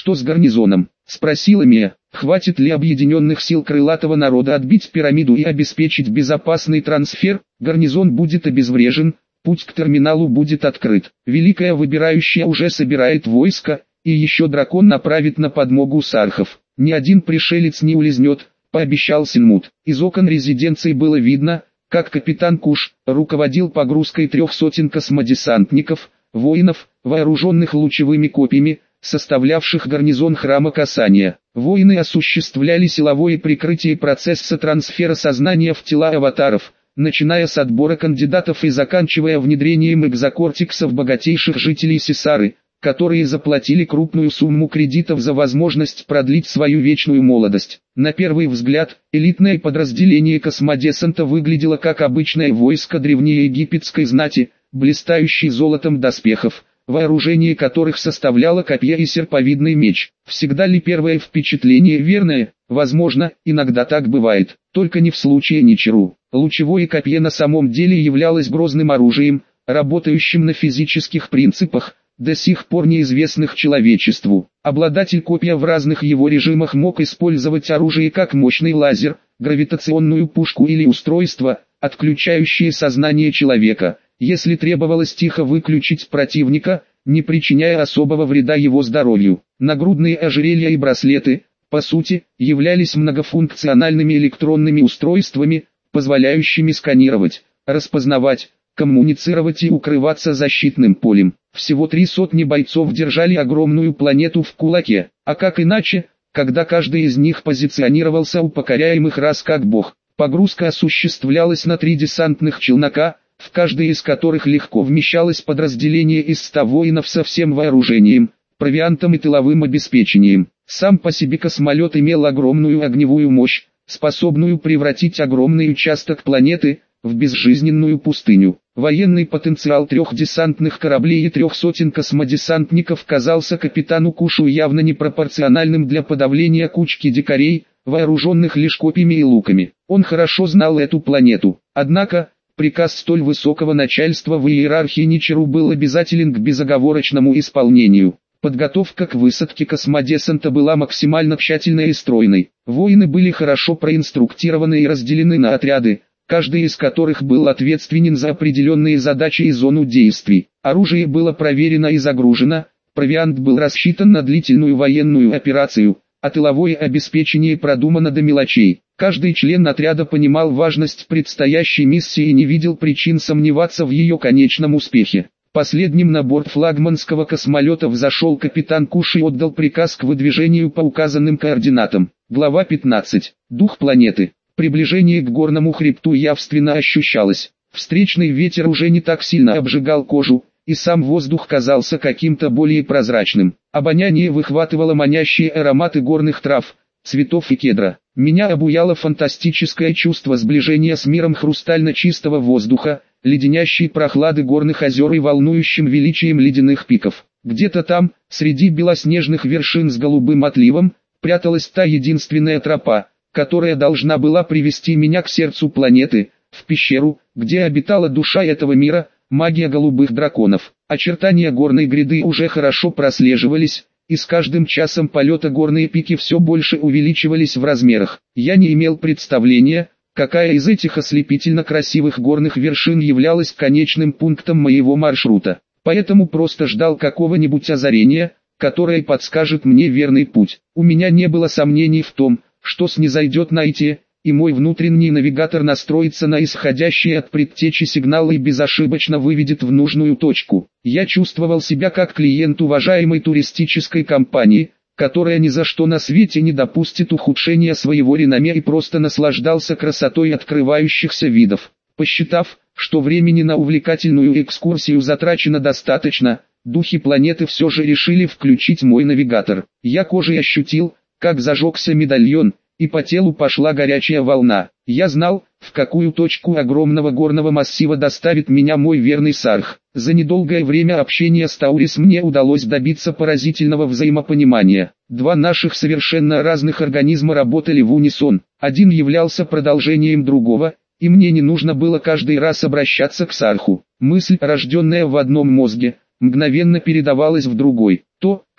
«Что с гарнизоном?» — спросила Мия. «Хватит ли объединенных сил крылатого народа отбить пирамиду и обеспечить безопасный трансфер? Гарнизон будет обезврежен, путь к терминалу будет открыт. Великая Выбирающая уже собирает войско, и еще дракон направит на подмогу сархов. Ни один пришелец не улизнет», — пообещал Синмут. Из окон резиденции было видно, как капитан Куш руководил погрузкой 300 космодесантников, воинов, вооруженных лучевыми копьями, составлявших гарнизон храма Касания. Воины осуществляли силовое прикрытие процесса трансфера сознания в тела аватаров, начиная с отбора кандидатов и заканчивая внедрением экзокортиксов богатейших жителей Сесары, которые заплатили крупную сумму кредитов за возможность продлить свою вечную молодость. На первый взгляд, элитное подразделение космодесанта выглядело как обычное войско древнеегипетской знати, блистающий золотом доспехов, вооружение которых составляло копье и серповидный меч. Всегда ли первое впечатление верное? Возможно, иногда так бывает, только не в случае Ничиру. Лучевое копье на самом деле являлось грозным оружием, работающим на физических принципах, до сих пор неизвестных человечеству. Обладатель копья в разных его режимах мог использовать оружие как мощный лазер, гравитационную пушку или устройство, отключающее сознание человека, если требовалось тихо выключить противника, не причиняя особого вреда его здоровью. Нагрудные ожерелья и браслеты, по сути, являлись многофункциональными электронными устройствами, позволяющими сканировать, распознавать, коммуницировать и укрываться защитным полем. Всего 300 бойцов держали огромную планету в кулаке, а как иначе, когда каждый из них позиционировался у покоряемых рас как бог. Погрузка осуществлялась на 3 десантных челнока, в каждый из которых легко вмещалось подразделение из 100 воинов со всем вооружением, провиантом и тыловым обеспечением. Сам по себе космолет имел огромную огневую мощь, способную превратить огромный участок планеты в безжизненную пустыню. Военный потенциал 3 десантных кораблей и 300 космодесантников казался капитану Кушу явно непропорциональным для подавления кучки дикарей, вооруженных лишь копьями и луками. Он хорошо знал эту планету, однако, приказ столь высокого начальства в иерархии Ничиру был обязателен к безоговорочному исполнению. Подготовка к высадке космодесанта была максимально тщательной и стройной. Воины были хорошо проинструктированы и разделены на отряды, каждый из которых был ответственен за определенные задачи и зону действий. Оружие было проверено и загружено, провиант был рассчитан на длительную военную операцию, а тыловое обеспечение продумано до мелочей. Каждый член отряда понимал важность предстоящей миссии и не видел причин сомневаться в ее конечном успехе. Последним на борт флагманского космолета взошел капитан Куш и отдал приказ к выдвижению по указанным координатам. Глава 15. Дух планеты. Приближение к горному хребту явственно ощущалось. Встречный ветер уже не так сильно обжигал кожу, и сам воздух казался каким-то более прозрачным. Обоняние выхватывало манящие ароматы горных трав, цветов и кедра. Меня обуяло фантастическое чувство сближения с миром хрустально чистого воздуха, леденящей прохлады горных озер и волнующим величием ледяных пиков. Где-то там, среди белоснежных вершин с голубым отливом, пряталась та единственная тропа, которая должна была привести меня к сердцу планеты, в пещеру, где обитала душа этого мира, магия голубых драконов. Очертания горной гряды уже хорошо прослеживались, и с каждым часом полета горные пики все больше увеличивались в размерах. Я не имел представления, какая из этих ослепительно красивых горных вершин являлась конечным пунктом моего маршрута. Поэтому просто ждал какого-нибудь озарения, которое подскажет мне верный путь. У меня не было сомнений в том, что снизойдет Найти, и мой внутренний навигатор настроится на исходящие от предтечи сигналы и безошибочно выведет в нужную точку. Я чувствовал себя как клиент уважаемой туристической компании, которая ни за что на свете не допустит ухудшения своего реноме, и просто наслаждался красотой открывающихся видов. Посчитав, что времени на увлекательную экскурсию затрачено достаточно, духи планеты все же решили включить мой навигатор. Я кожей ощутил, как зажегся медальон, и по телу пошла горячая волна. Я знал, в какую точку огромного горного массива доставит меня мой верный Сарх. За недолгое время общения с Таурис мне удалось добиться поразительного взаимопонимания. Два наших совершенно разных организма работали в унисон. Один являлся продолжением другого, и мне не нужно было каждый раз обращаться к Сарху. Мысль, рожденная в одном мозге, мгновенно передавалась в другой. То,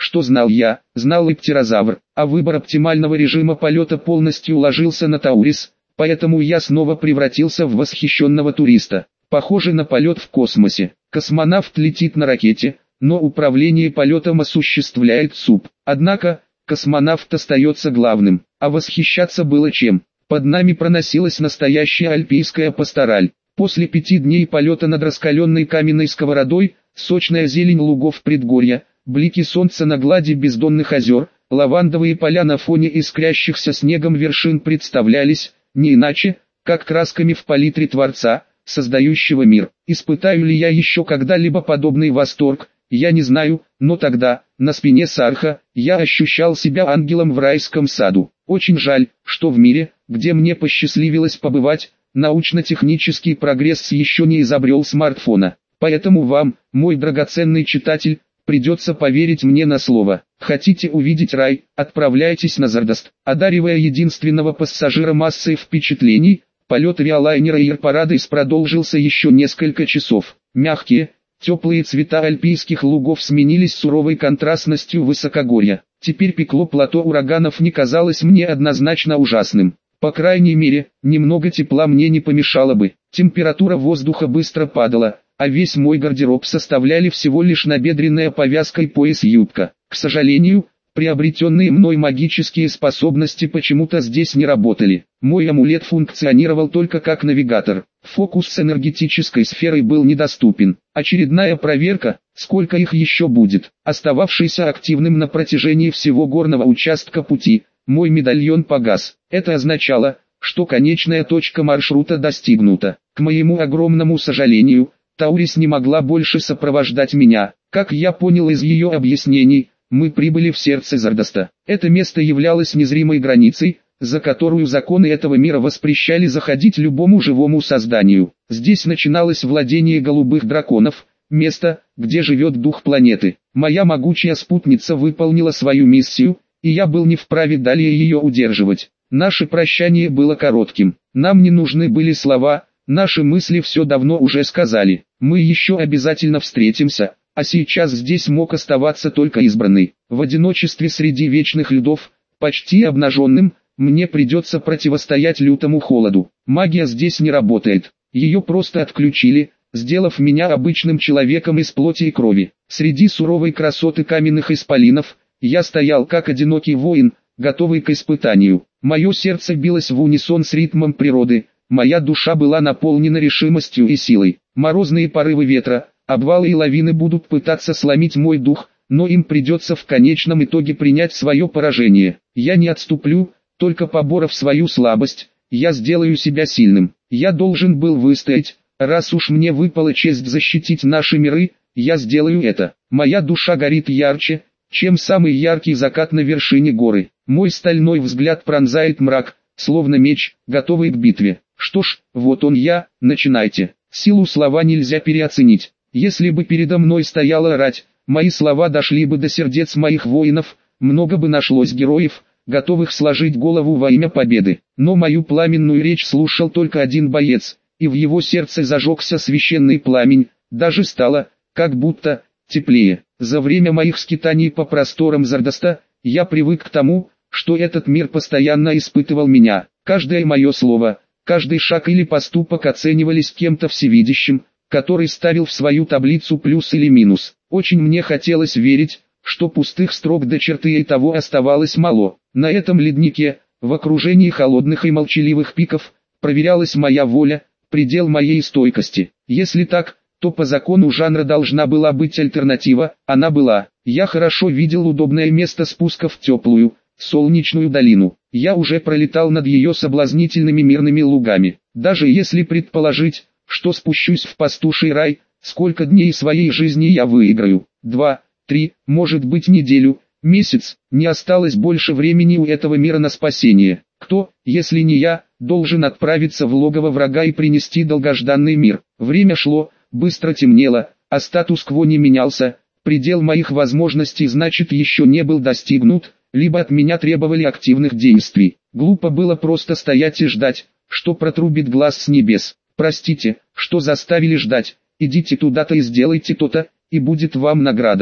что знал я, знал и птерозавр, а выбор оптимального режима полета полностью уложился на Таурис, поэтому я снова превратился в восхищенного туриста. Похоже на полет в космосе. Космонавт летит на ракете, но управление полетом осуществляет СУП. Однако, космонавт остается главным, а восхищаться было чем. Под нами проносилась настоящая альпийская пастораль. После 5 дней полета над раскаленной каменной сковородой, сочная зелень лугов предгорья, блики солнца на глади бездонных озер, лавандовые поля на фоне искрящихся снегом вершин представлялись, не иначе, как красками в палитре Творца, создающего мир. Испытаю ли я еще когда-либо подобный восторг, я не знаю, но тогда, на спине Сарха, я ощущал себя ангелом в райском саду. Очень жаль, что в мире, где мне посчастливилось побывать, научно-технический прогресс еще не изобрел смартфона. Поэтому вам, мой драгоценный читатель, придется поверить мне на слово. Хотите увидеть рай, отправляйтесь на Зардаст. Одаривая единственного пассажира массой впечатлений, полет авиалайнера Air Paradise продолжился еще несколько часов. Мягкие, теплые цвета альпийских лугов сменились суровой контрастностью высокогорья. Теперь пекло плато ураганов не казалось мне однозначно ужасным. По крайней мере, немного тепла мне не помешало бы. Температура воздуха быстро падала, а весь мой гардероб составляли всего лишь набедренная повязка и пояс-юбка. К сожалению, приобретенные мной магические способности почему-то здесь не работали. Мой амулет функционировал только как навигатор. Фокус с энергетической сферой был недоступен. Очередная проверка, сколько их еще будет. Остававшийся активным на протяжении всего горного участка пути, мой медальон погас. Это означало, что конечная точка маршрута достигнута. К моему огромному сожалению, Таурис не могла больше сопровождать меня. Как я понял из ее объяснений, мы прибыли в сердце Зардаста. Это место являлось незримой границей, за которую законы этого мира воспрещали заходить любому живому созданию. Здесь начиналось владение голубых драконов, место, где живет дух планеты. Моя могучая спутница выполнила свою миссию, и я был не вправе далее ее удерживать. Наше прощание было коротким. Нам не нужны были слова, наши мысли все давно уже сказали. Мы еще обязательно встретимся. А сейчас здесь мог оставаться только избранный. В одиночестве среди вечных льдов, почти обнаженным, мне придется противостоять лютому холоду. Магия здесь не работает. Ее просто отключили, сделав меня обычным человеком из плоти и крови. Среди суровой красоты каменных исполинов, я стоял как одинокий воин, готовый к испытанию. Мое сердце билось в унисон с ритмом природы, моя душа была наполнена решимостью и силой. Морозные порывы ветра, обвалы и лавины будут пытаться сломить мой дух, но им придется в конечном итоге принять свое поражение. Я не отступлю, только поборов свою слабость, я сделаю себя сильным. Я должен был выстоять, раз уж мне выпала честь защитить наши миры, я сделаю это. Моя душа горит ярче, чем самый яркий закат на вершине горы. Мой стальной взгляд пронзает мрак, словно меч, готовый к битве. Что ж, вот он я, начинайте. Силу слова нельзя переоценить. Если бы передо мной стояла рать, мои слова дошли бы до сердец моих воинов, много бы нашлось героев, готовых сложить голову во имя победы. Но мою пламенную речь слушал только один боец, и в его сердце зажегся священный пламень, даже стало, как будто, теплее. За время моих скитаний по просторам Зардаста, я привык к тому, что этот мир постоянно испытывал меня. Каждое мое слово, каждый шаг или поступок оценивались кем-то всевидящим, который ставил в свою таблицу плюс или минус. Очень мне хотелось верить, что пустых строк до черты и того оставалось мало. На этом леднике, в окружении холодных и молчаливых пиков, проверялась моя воля, предел моей стойкости. Если так, то по закону жанра должна была быть альтернатива, она была. Я хорошо видел удобное место спуска в теплую, солнечную долину. Я уже пролетал над ее соблазнительными мирными лугами. Даже если предположить, что спущусь в пастуший рай, сколько дней своей жизни я выиграю? 2, 3, может быть неделю, месяц, не осталось больше времени у этого мира на спасение. Кто, если не я, должен отправиться в логово врага и принести долгожданный мир? Время шло, быстро темнело, а статус-кво не менялся, предел моих возможностей значит еще не был достигнут, либо от меня требовали активных действий. Глупо было просто стоять и ждать, что протрубит глаз с небес. Простите, что заставили ждать, идите туда-то и сделайте то-то, и будет вам награда.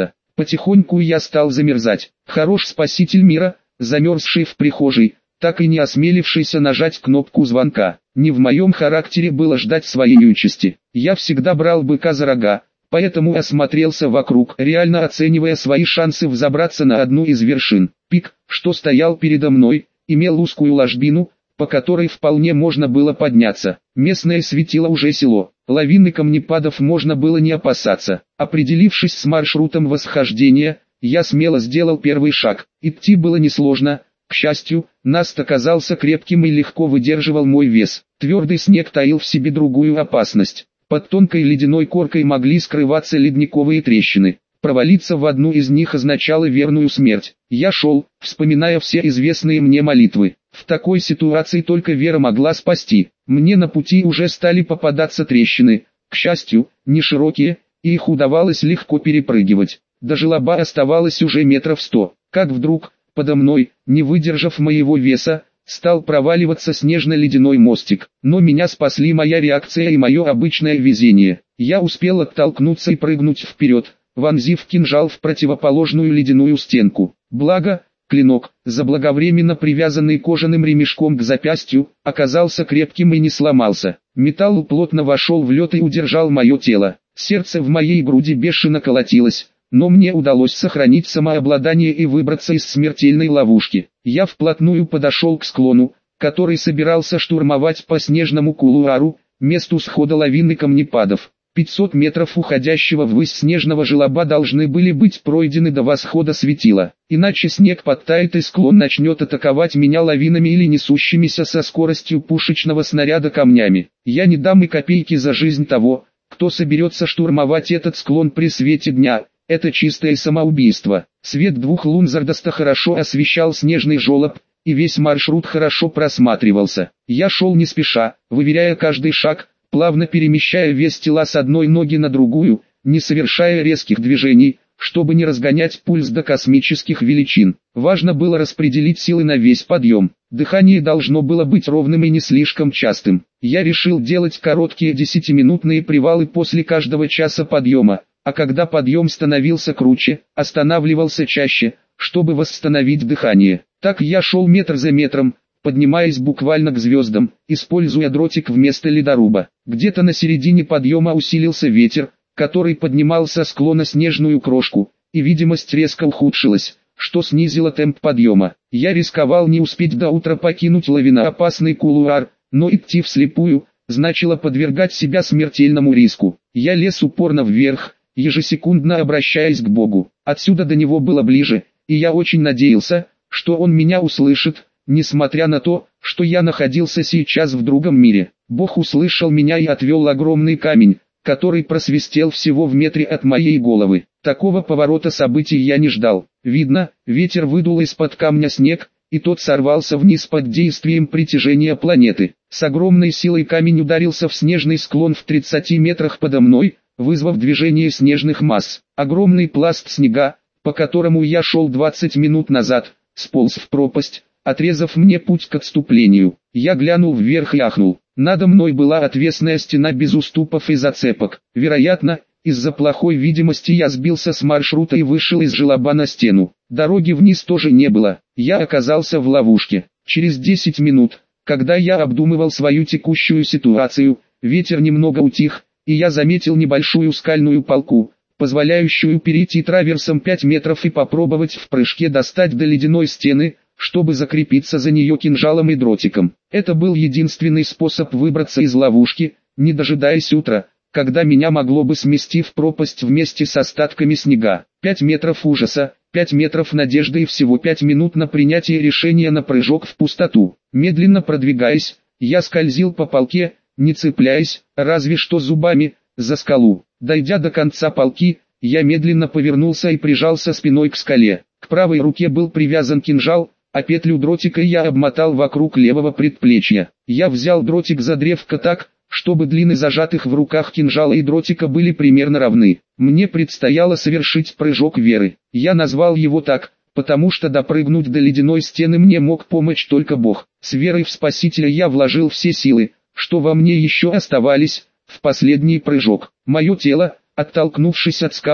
Потихоньку я стал замерзать. Хорош спаситель мира, замерзший в прихожей, так и не осмелившийся нажать кнопку звонка. Не в моем характере было ждать своей участи. Я всегда брал быка за рога, поэтому осмотрелся вокруг, реально оценивая свои шансы взобраться на одну из вершин. Пик, что стоял передо мной, имел узкую ложбину, по которой вполне можно было подняться. Местное светило уже село. Лавины камнепадов можно было не опасаться. Определившись с маршрутом восхождения, я смело сделал первый шаг. Идти было несложно. К счастью, наст оказался крепким и легко выдерживал мой вес. Твердый снег таил в себе другую опасность. Под тонкой ледяной коркой могли скрываться ледниковые трещины. Провалиться в одну из них означало верную смерть. Я шел, вспоминая все известные мне молитвы. В такой ситуации только вера могла спасти. Мне на пути уже стали попадаться трещины, к счастью, не широкие, и их удавалось легко перепрыгивать. До желоба оставалось уже метров 100, как вдруг, подо мной, не выдержав моего веса, стал проваливаться снежно-ледяной мостик. Но меня спасли моя реакция и мое обычное везение. Я успел оттолкнуться и прыгнуть вперед, вонзив кинжал в противоположную ледяную стенку. Благо, клинок, заблаговременно привязанный кожаным ремешком к запястью, оказался крепким и не сломался. Металл плотно вошел в лед и удержал мое тело. Сердце в моей груди бешено колотилось, но мне удалось сохранить самообладание и выбраться из смертельной ловушки. Я вплотную подошел к склону, который собирался штурмовать по снежному кулуару, месту схода лавины камнепадов. 500 метров уходящего ввысь снежного желоба должны были быть пройдены до восхода светила, иначе снег подтает и склон начнет атаковать меня лавинами или несущимися со скоростью пушечного снаряда камнями. Я не дам и копейки за жизнь того, кто соберется штурмовать этот склон при свете дня. Это чистое самоубийство. Свет двух лун Зардаста хорошо освещал снежный желоб, и весь маршрут хорошо просматривался. Я шел не спеша, выверяя каждый шаг, плавно перемещая вес тела с одной ноги на другую, не совершая резких движений, чтобы не разгонять пульс до космических величин. Важно было распределить силы на весь подъем. Дыхание должно было быть ровным и не слишком частым. Я решил делать короткие 10-минутные привалы после каждого часа подъема, а когда подъем становился круче, останавливался чаще, чтобы восстановить дыхание. Так я шел метр за метром, поднимаясь буквально к звездам, используя дротик вместо ледоруба. Где-то на середине подъема усилился ветер, который поднимал со склона снежную крошку, и видимость резко ухудшилась, что снизило темп подъема. Я рисковал не успеть до утра покинуть лавиноопасный кулуар, но идти вслепую значило подвергать себя смертельному риску. Я лез упорно вверх, ежесекундно обращаясь к Богу. Отсюда до него было ближе, и я очень надеялся, что он меня услышит, несмотря на то, что я находился сейчас в другом мире. Бог услышал меня и отвел огромный камень, который просвистел всего в метре от моей головы. Такого поворота событий я не ждал. Видно, ветер выдул из-под камня снег, и тот сорвался вниз под действием притяжения планеты. С огромной силой камень ударился в снежный склон в 30 метрах подо мной, вызвав движение снежных масс. Огромный пласт снега, по которому я шел 20 минут назад, сполз в пропасть, отрезав мне путь к отступлению. Я глянул вверх и ахнул. Надо мной была отвесная стена без уступов и зацепок. Вероятно, из-за плохой видимости я сбился с маршрута и вышел из желоба на стену. Дороги вниз тоже не было. Я оказался в ловушке. Через 10 минут, когда я обдумывал свою текущую ситуацию, ветер немного утих, и я заметил небольшую скальную полку, позволяющую перейти траверсом 5 метров и попробовать в прыжке достать до ледяной стены, чтобы закрепиться за нее кинжалом и дротиком. Это был единственный способ выбраться из ловушки, не дожидаясь утра, когда меня могло бы смести в пропасть вместе с остатками снега. 5 метров ужаса, 5 метров надежды и всего 5 минут на принятие решения на прыжок в пустоту. Медленно продвигаясь, я скользил по полке, не цепляясь, разве что зубами, за скалу. Дойдя до конца полки, я медленно повернулся и прижался спиной к скале. К правой руке был привязан кинжал, а петлю дротика я обмотал вокруг левого предплечья. Я взял дротик за древко так, чтобы длины зажатых в руках кинжала и дротика были примерно равны. Мне предстояло совершить прыжок веры. Я назвал его так, потому что допрыгнуть до ледяной стены мне мог помочь только Бог. С верой в Спасителя я вложил все силы, что во мне еще оставались, в последний прыжок. Мое тело, оттолкнувшись от скалы,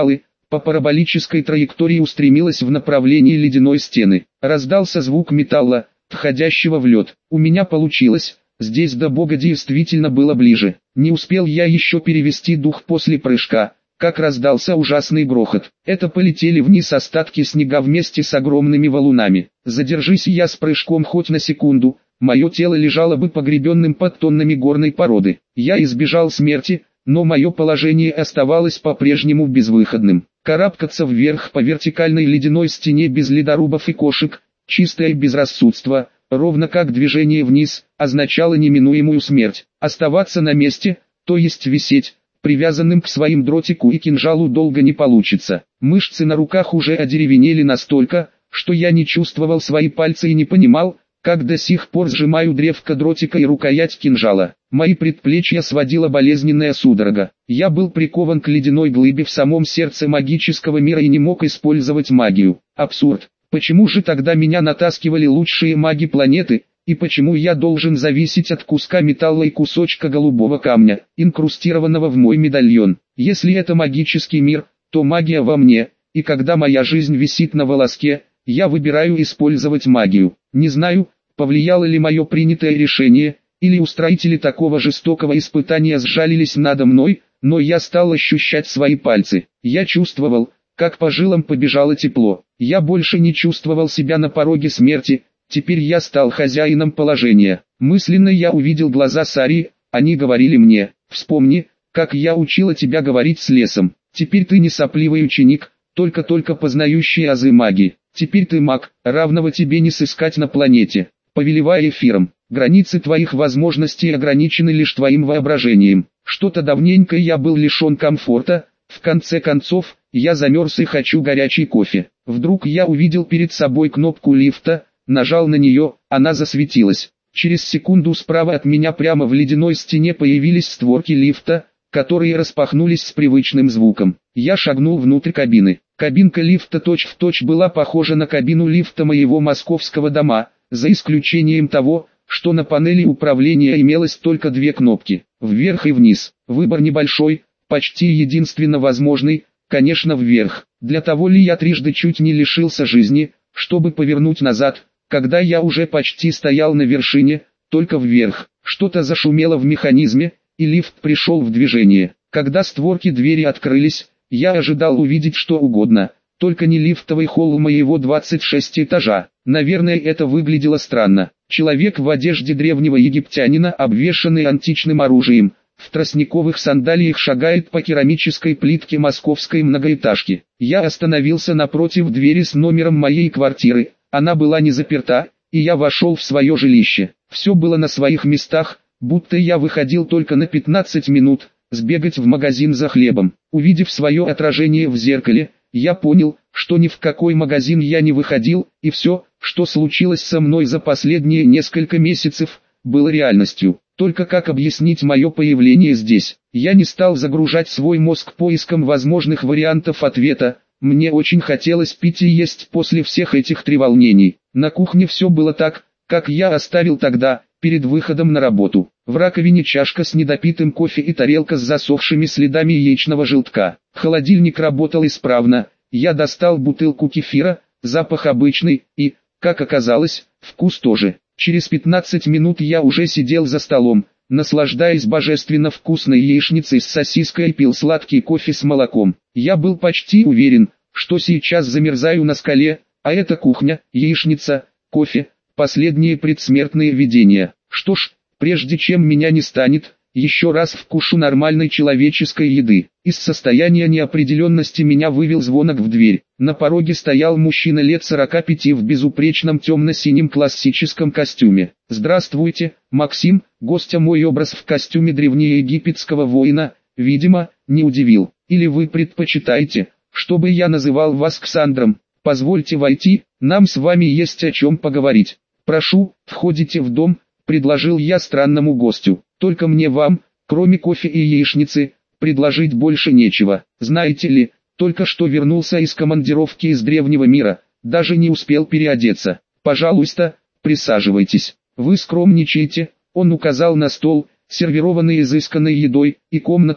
по параболической траектории устремилась в направлении ледяной стены. Раздался звук металла, входящего в лед. У меня получилось. Здесь до бога действительно было ближе. Не успел я еще перевести дух после прыжка, как раздался ужасный грохот. Это полетели вниз остатки снега вместе с огромными валунами. Задержись я с прыжком хоть на секунду, мое тело лежало бы погребенным под тоннами горной породы. Я избежал смерти, но мое положение оставалось по-прежнему безвыходным. Карабкаться вверх по вертикальной ледяной стене без ледорубов и кошек, чистое безрассудство, ровно как движение вниз, означало неминуемую смерть. Оставаться на месте, то есть висеть, привязанным к своим дротику и кинжалу долго не получится. Мышцы на руках уже одеревенели настолько, что я не чувствовал свои пальцы и не понимал, как до сих пор сжимаю древко дротика и рукоять кинжала. Мои предплечья сводила болезненная судорога. Я был прикован к ледяной глыбе в самом сердце магического мира и не мог использовать магию. Абсурд. Почему же тогда меня натаскивали лучшие маги планеты, и почему я должен зависеть от куска металла и кусочка голубого камня, инкрустированного в мой медальон? Если это магический мир, то магия во мне, и когда моя жизнь висит на волоске, я выбираю использовать магию. Не знаю, повлияло ли мое принятое решение, или устроители такого жестокого испытания сжалились надо мной, но я стал ощущать свои пальцы. Я чувствовал, как по жилам побежало тепло. Я больше не чувствовал себя на пороге смерти, теперь я стал хозяином положения. Мысленно я увидел глаза Сарии, они говорили мне: «Вспомни, как я учила тебя говорить с лесом. Теперь ты не сопливый ученик, только познающий азы магии. Теперь ты маг, равного тебе не сыскать на планете. Повелевая эфиром, границы твоих возможностей ограничены лишь твоим воображением. Что-то давненько я был лишен комфорта, в конце концов, я замерз и хочу горячий кофе». Вдруг я увидел перед собой кнопку лифта, нажал на нее, она засветилась. Через секунду справа от меня прямо в ледяной стене появились створки лифта, которые распахнулись с привычным звуком. Я шагнул внутрь кабины. Кабинка лифта точь-в-точь была похожа на кабину лифта моего московского дома, за исключением того, что на панели управления имелось только две кнопки, вверх и вниз. Выбор небольшой, почти единственно возможный, конечно, вверх. Для того ли я трижды чуть не лишился жизни, чтобы повернуть назад, когда я уже почти стоял на вершине, только вверх. Что-то зашумело в механизме, и лифт пришел в движение. Когда створки двери открылись, я ожидал увидеть что угодно, только не лифтовый холл моего 26 этажа. Наверное, это выглядело странно. Человек в одежде древнего египтянина, обвешанный античным оружием, в тростниковых сандалиях шагает по керамической плитке московской многоэтажки. Я остановился напротив двери с номером моей квартиры, она была не заперта, и я вошел в свое жилище. Все было на своих местах, будто я выходил только на 15 минут, сбегать в магазин за хлебом. Увидев свое отражение в зеркале, я понял, что ни в какой магазин я не выходил, и все, что случилось со мной за последние несколько месяцев, было реальностью. Только как объяснить мое появление здесь? Я не стал загружать свой мозг поиском возможных вариантов ответа. Мне очень хотелось пить и есть после всех этих треволнений. На кухне все было так, как я оставил тогда, перед выходом на работу. В раковине чашка с недопитым кофе и тарелка с засохшими следами яичного желтка. Холодильник работал исправно. Я достал бутылку кефира, запах обычный и, как оказалось, вкус тоже. Через 15 минут я уже сидел за столом, наслаждаясь божественно вкусной яичницей с сосиской и пил сладкий кофе с молоком. Я был почти уверен, что сейчас замерзаю на скале, а это кухня, яичница, кофе, последние предсмертные видения. Что ж, прежде чем меня не станет, еще раз вкушу нормальной человеческой еды. Из состояния неопределенности меня вывел звонок в дверь. На пороге стоял мужчина лет 45 в безупречном темно-синем классическом костюме. «Здравствуйте, Максим», гостя мой образ в костюме древнеегипетского воина, видимо, не удивил. «Или вы предпочитаете, чтобы я называл вас Ксандром? Позвольте войти, нам с вами есть о чем поговорить». «Прошу, входите в дом», предложил я странному гостю. «Только мне вам, кроме кофе и яичницы, предложить больше нечего. Знаете ли, только что вернулся из командировки из древнего мира, даже не успел переодеться. Пожалуйста, присаживайтесь. Вы скромничаете», он указал на стол, сервированный изысканной едой, и комнату,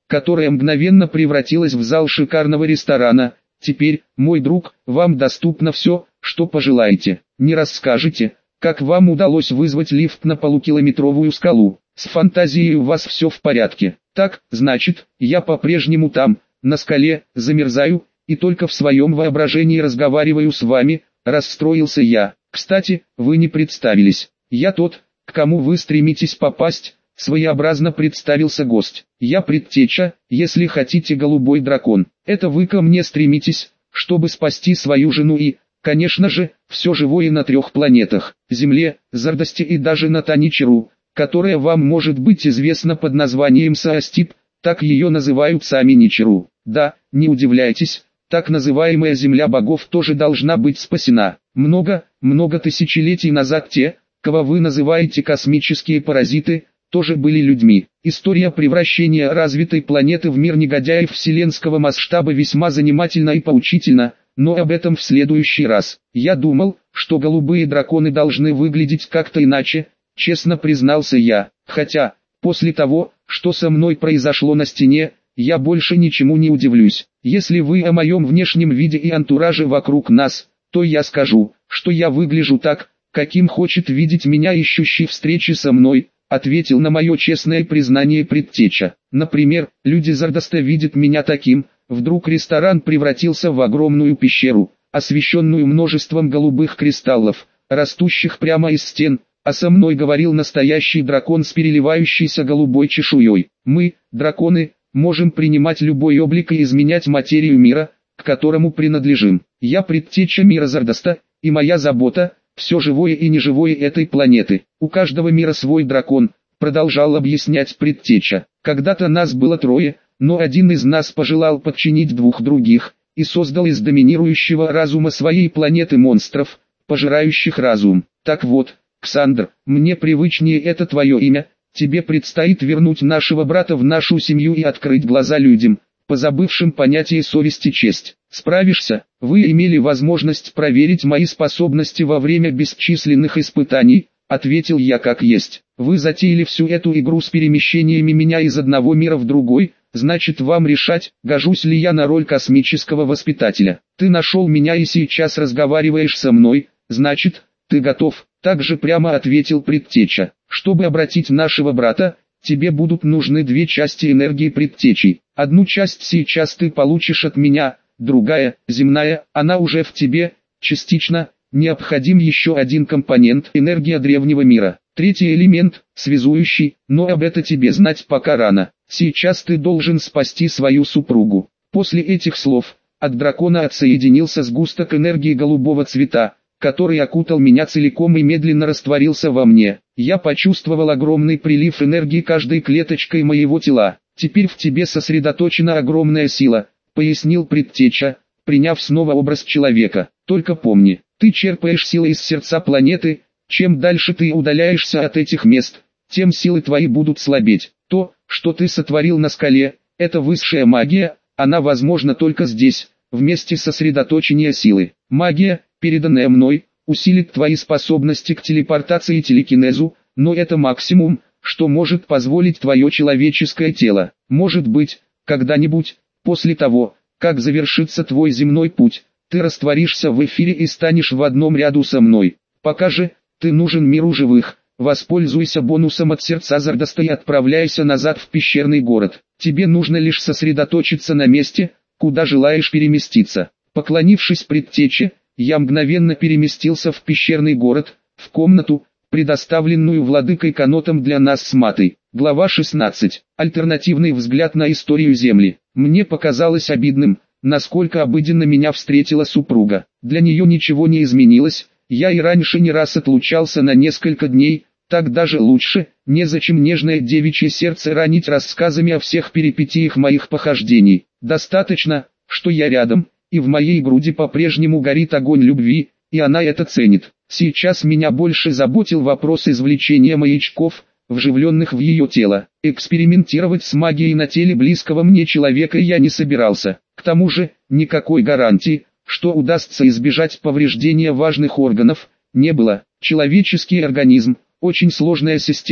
которая мгновенно превратилась в зал шикарного ресторана. Теперь, мой друг, вам доступно все, что пожелаете. Не расскажете, как вам удалось вызвать лифт на полукилометровую скалу? С фантазией у вас все в порядке. Так, значит, я по-прежнему там, на скале, замерзаю, и только в своем воображении разговариваю с вами, расстроился я. Кстати, вы не представились. Я тот, к кому вы стремитесь попасть, своеобразно представился гость. Я предтеча, если хотите, голубой дракон. Это вы ко мне стремитесь, чтобы спасти свою жену и, конечно же, все живое на 3 планетах. Земле, Зардости и даже на Таничеру, которая вам может быть известна под названием Саастип, так ее называют сами Ничеру. Да, не удивляйтесь, так называемая земля богов тоже должна быть спасена. Много тысячелетий назад те, кого вы называете космические паразиты, тоже были людьми. История превращения развитой планеты в мир негодяев вселенского масштаба весьма занимательна и поучительна, но об этом в следующий раз. Я думал, что голубые драконы должны выглядеть как-то иначе, честно признался я. Хотя, после того, что со мной произошло на стене, я больше ничему не удивлюсь. Если вы о моем внешнем виде и антураже вокруг нас, то я скажу, что я выгляжу так, каким хочет видеть меня ищущий встречи со мной, ответил на мое честное признание предтеча. Например, люди Зардоста видят меня таким. Вдруг ресторан превратился в огромную пещеру, освещенную множеством голубых кристаллов, растущих прямо из стен, а со мной говорил настоящий дракон с переливающейся голубой чешуей. Мы, драконы, можем принимать любой облик и изменять материю мира, к которому принадлежим. Я предтеча мира Зардоста, и моя забота – все живое и неживое этой планеты. У каждого мира свой дракон, продолжал объяснять предтеча. Когда-то нас было 3, но один из нас пожелал подчинить 2 других, и создал из доминирующего разума своей планеты монстров, пожирающих разум. Так вот, Ксандр, мне привычнее это твое имя, тебе предстоит вернуть нашего брата в нашу семью и открыть глаза людям, позабывшим понятие совесть и честь. Справишься? Вы имели возможность проверить мои способности во время бесчисленных испытаний, ответил я как есть. Вы затеяли всю эту игру с перемещениями меня из одного мира в другой, значит вам решать, гожусь ли я на роль космического воспитателя. Ты нашел меня и сейчас разговариваешь со мной, значит, ты готов, также прямо ответил предтеча. Чтобы обратить нашего брата, тебе будут нужны 2 части энергии предтечи. Одну часть сейчас ты получишь от меня, другая, земная, она уже в тебе, частично. Необходим еще один компонент – энергия древнего мира. 3-й элемент – связующий, но об этом тебе знать пока рано. Сейчас ты должен спасти свою супругу. После этих слов, от дракона отсоединился сгусток энергии голубого цвета, который окутал меня целиком и медленно растворился во мне. Я почувствовал огромный прилив энергии каждой клеточкой моего тела. Теперь в тебе сосредоточена огромная сила, пояснил предтеча, приняв снова образ человека. Только помни, ты черпаешь силы из сердца планеты, чем дальше ты удаляешься от этих мест, тем силы твои будут слабеть. То, что ты сотворил на скале, это высшая магия, она возможна только здесь, в месте сосредоточения силы. Магия, переданная мной, усилит твои способности к телепортации и телекинезу, но это максимум, что может позволить твое человеческое тело. Может быть, когда-нибудь, после того, как завершится твой земной путь, ты растворишься в эфире и станешь в одном ряду со мной. Пока же, ты нужен миру живых, воспользуйся бонусом от сердца Зардоста и отправляйся назад в пещерный город. Тебе нужно лишь сосредоточиться на месте, куда желаешь переместиться. Поклонившись предтече, я мгновенно переместился в пещерный город, в комнату, предоставленную владыкой Канотом для нас с Матой. Глава 16. Альтернативный взгляд на историю Земли. Мне показалось обидным, насколько обыденно меня встретила супруга. Для нее ничего не изменилось, я и раньше не раз отлучался на несколько дней, так даже лучше, незачем нежное девичье сердце ранить рассказами о всех перипетиях моих похождений. Достаточно, что я рядом, и в моей груди по-прежнему горит огонь любви, и она это ценит. Сейчас меня больше заботил вопрос извлечения маячков, вживленных в ее тело. Экспериментировать с магией на теле близкого мне человека я не собирался. К тому же, никакой гарантии, что удастся избежать повреждения важных органов, не было. Человеческий организм – очень сложная система,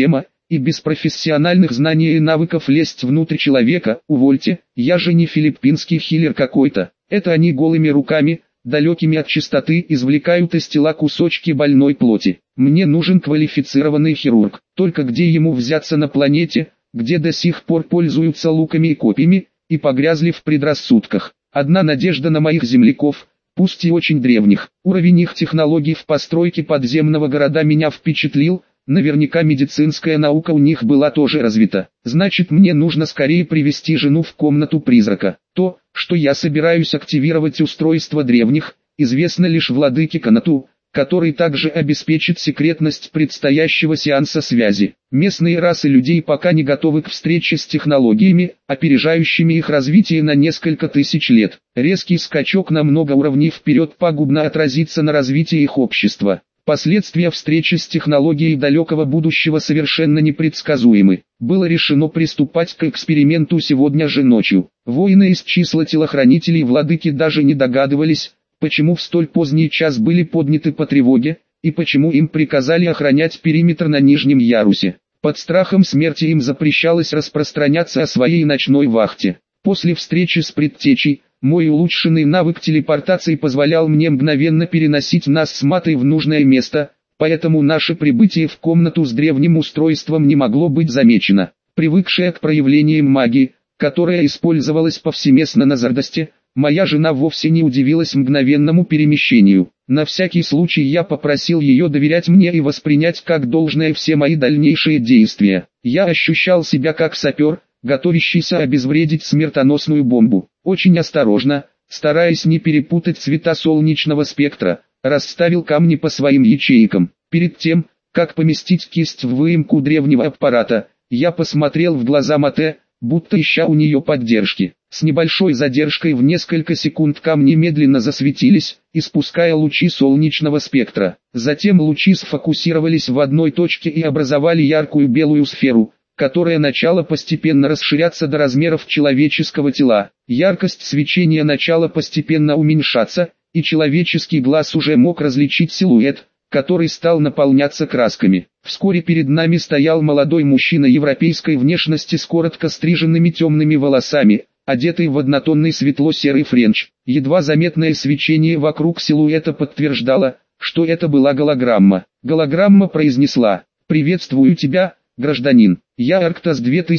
и без профессиональных знаний и навыков лезть внутрь человека, увольте, я же не филиппинский хиллер какой-то. Это они голыми руками, далекими от чистоты, извлекают из тела кусочки больной плоти. Мне нужен квалифицированный хирург. Только где ему взяться на планете, где до сих пор пользуются луками и копьями, и погрязли в предрассудках. Одна надежда на моих земляков, пусть и очень древних. Уровень их технологий в постройке подземного города меня впечатлил. Наверняка медицинская наука у них была тоже развита. Значит, мне нужно скорее привести жену в комнату призрака. То, что я собираюсь активировать устройство древних, известно лишь владыке Канату, который также обеспечит секретность предстоящего сеанса связи. Местные расы людей пока не готовы к встрече с технологиями, опережающими их развитие на несколько тысяч лет. Резкий скачок на много уровней вперед пагубно отразится на развитии их общества. Последствия встречи с технологией далекого будущего совершенно непредсказуемы. Было решено приступать к эксперименту сегодня же ночью. Воины из числа телохранителей владыки даже не догадывались, почему в столь поздний час были подняты по тревоге, и почему им приказали охранять периметр на нижнем ярусе. Под страхом смерти им запрещалось распространяться о своей ночной вахте. После встречи с предтечей, мой улучшенный навык телепортации позволял мне мгновенно переносить нас с Матой в нужное место, поэтому наше прибытие в комнату с древним устройством не могло быть замечено. Привыкшая к проявлениям магии, которая использовалась повсеместно на Зардосте, моя жена вовсе не удивилась мгновенному перемещению. На всякий случай я попросил ее доверять мне и воспринять как должное все мои дальнейшие действия. Я ощущал себя как сапер, готовящийся обезвредить смертоносную бомбу. Очень осторожно, стараясь не перепутать цвета солнечного спектра, расставил камни по своим ячейкам. Перед тем, как поместить кисть в выемку древнего аппарата, я посмотрел в глаза Мате, будто ища у нее поддержки. С небольшой задержкой в несколько секунд камни медленно засветились, испуская лучи солнечного спектра. Затем лучи сфокусировались в одной точке и образовали яркую белую сферу, которая начала постепенно расширяться до размеров человеческого тела. Яркость свечения начала постепенно уменьшаться, и человеческий глаз уже мог различить силуэт, который стал наполняться красками. Вскоре перед нами стоял молодой мужчина европейской внешности с коротко стриженными темными волосами, одетый в однотонный светло-серый френч. Едва заметное свечение вокруг силуэта подтверждало, что это была голограмма. Голограмма произнесла: «Приветствую тебя, гражданин. Я Арктас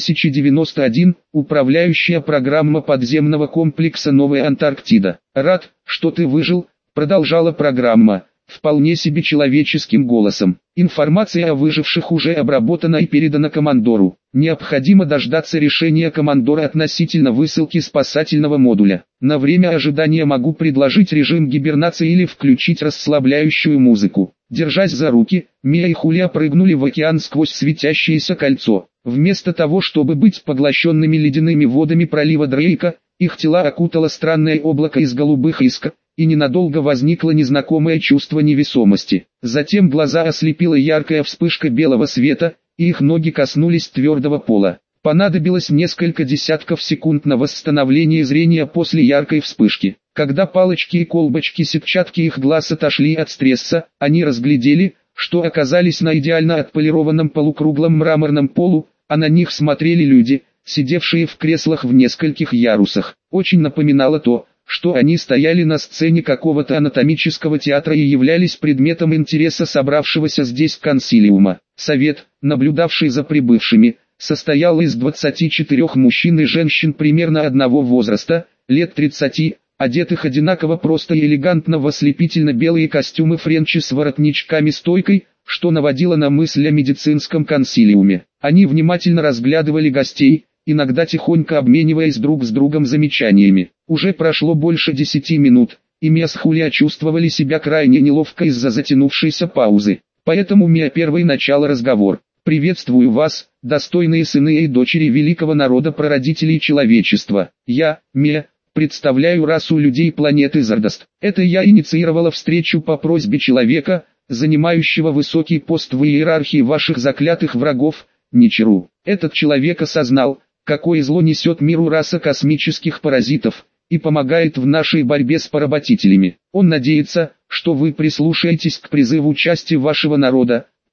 2091, управляющая программа подземного комплекса Новая Антарктида. Рад, что ты выжил», продолжала программа, вполне себе человеческим голосом. «Информация о выживших уже обработана и передана командору. Необходимо дождаться решения командора относительно высылки спасательного модуля. На время ожидания могу предложить режим гибернации или включить расслабляющую музыку». Держась за руки, Мия и Хулия прыгнули в океан сквозь светящееся кольцо. Вместо того, чтобы быть поглощенными ледяными водами пролива Дрейка, их тела окутало странное облако из голубых искр, и ненадолго возникло незнакомое чувство невесомости. Затем глаза ослепила яркая вспышка белого света, и их ноги коснулись твердого пола. Понадобилось несколько десятков секунд на восстановление зрения после яркой вспышки. Когда палочки и колбочки сетчатки их глаз отошли от стресса, они разглядели, что оказались на идеально отполированном полукруглом мраморном полу, а на них смотрели люди, сидевшие в креслах в нескольких ярусах. Очень напоминало то, что они стояли на сцене какого-то анатомического театра и являлись предметом интереса собравшегося здесь консилиума. Совет, наблюдавший за прибывшими, состоял из 24 мужчин и женщин примерно одного возраста, лет 30, одетых одинаково просто и элегантно в ослепительно-белые костюмы френчи с воротничками-стойкой, что наводило на мысль о медицинском консилиуме. Они внимательно разглядывали гостей, иногда тихонько обмениваясь друг с другом замечаниями. Уже прошло больше 10 минут, и Мия с Хулия чувствовали себя крайне неловко из-за затянувшейся паузы. Поэтому Мия первой начала разговор. «Приветствую вас, достойные сыны и дочери великого народа прародителей человечества. Я, Мия, представляю расу людей планеты Зардост. Это я инициировала встречу по просьбе человека, занимающего высокий пост в иерархии ваших заклятых врагов, Ничеру. Этот человек осознал, какое зло несет миру раса космических паразитов, и помогает в нашей борьбе с поработителями. Он надеется, что вы прислушаетесь к призыву части вашего народа,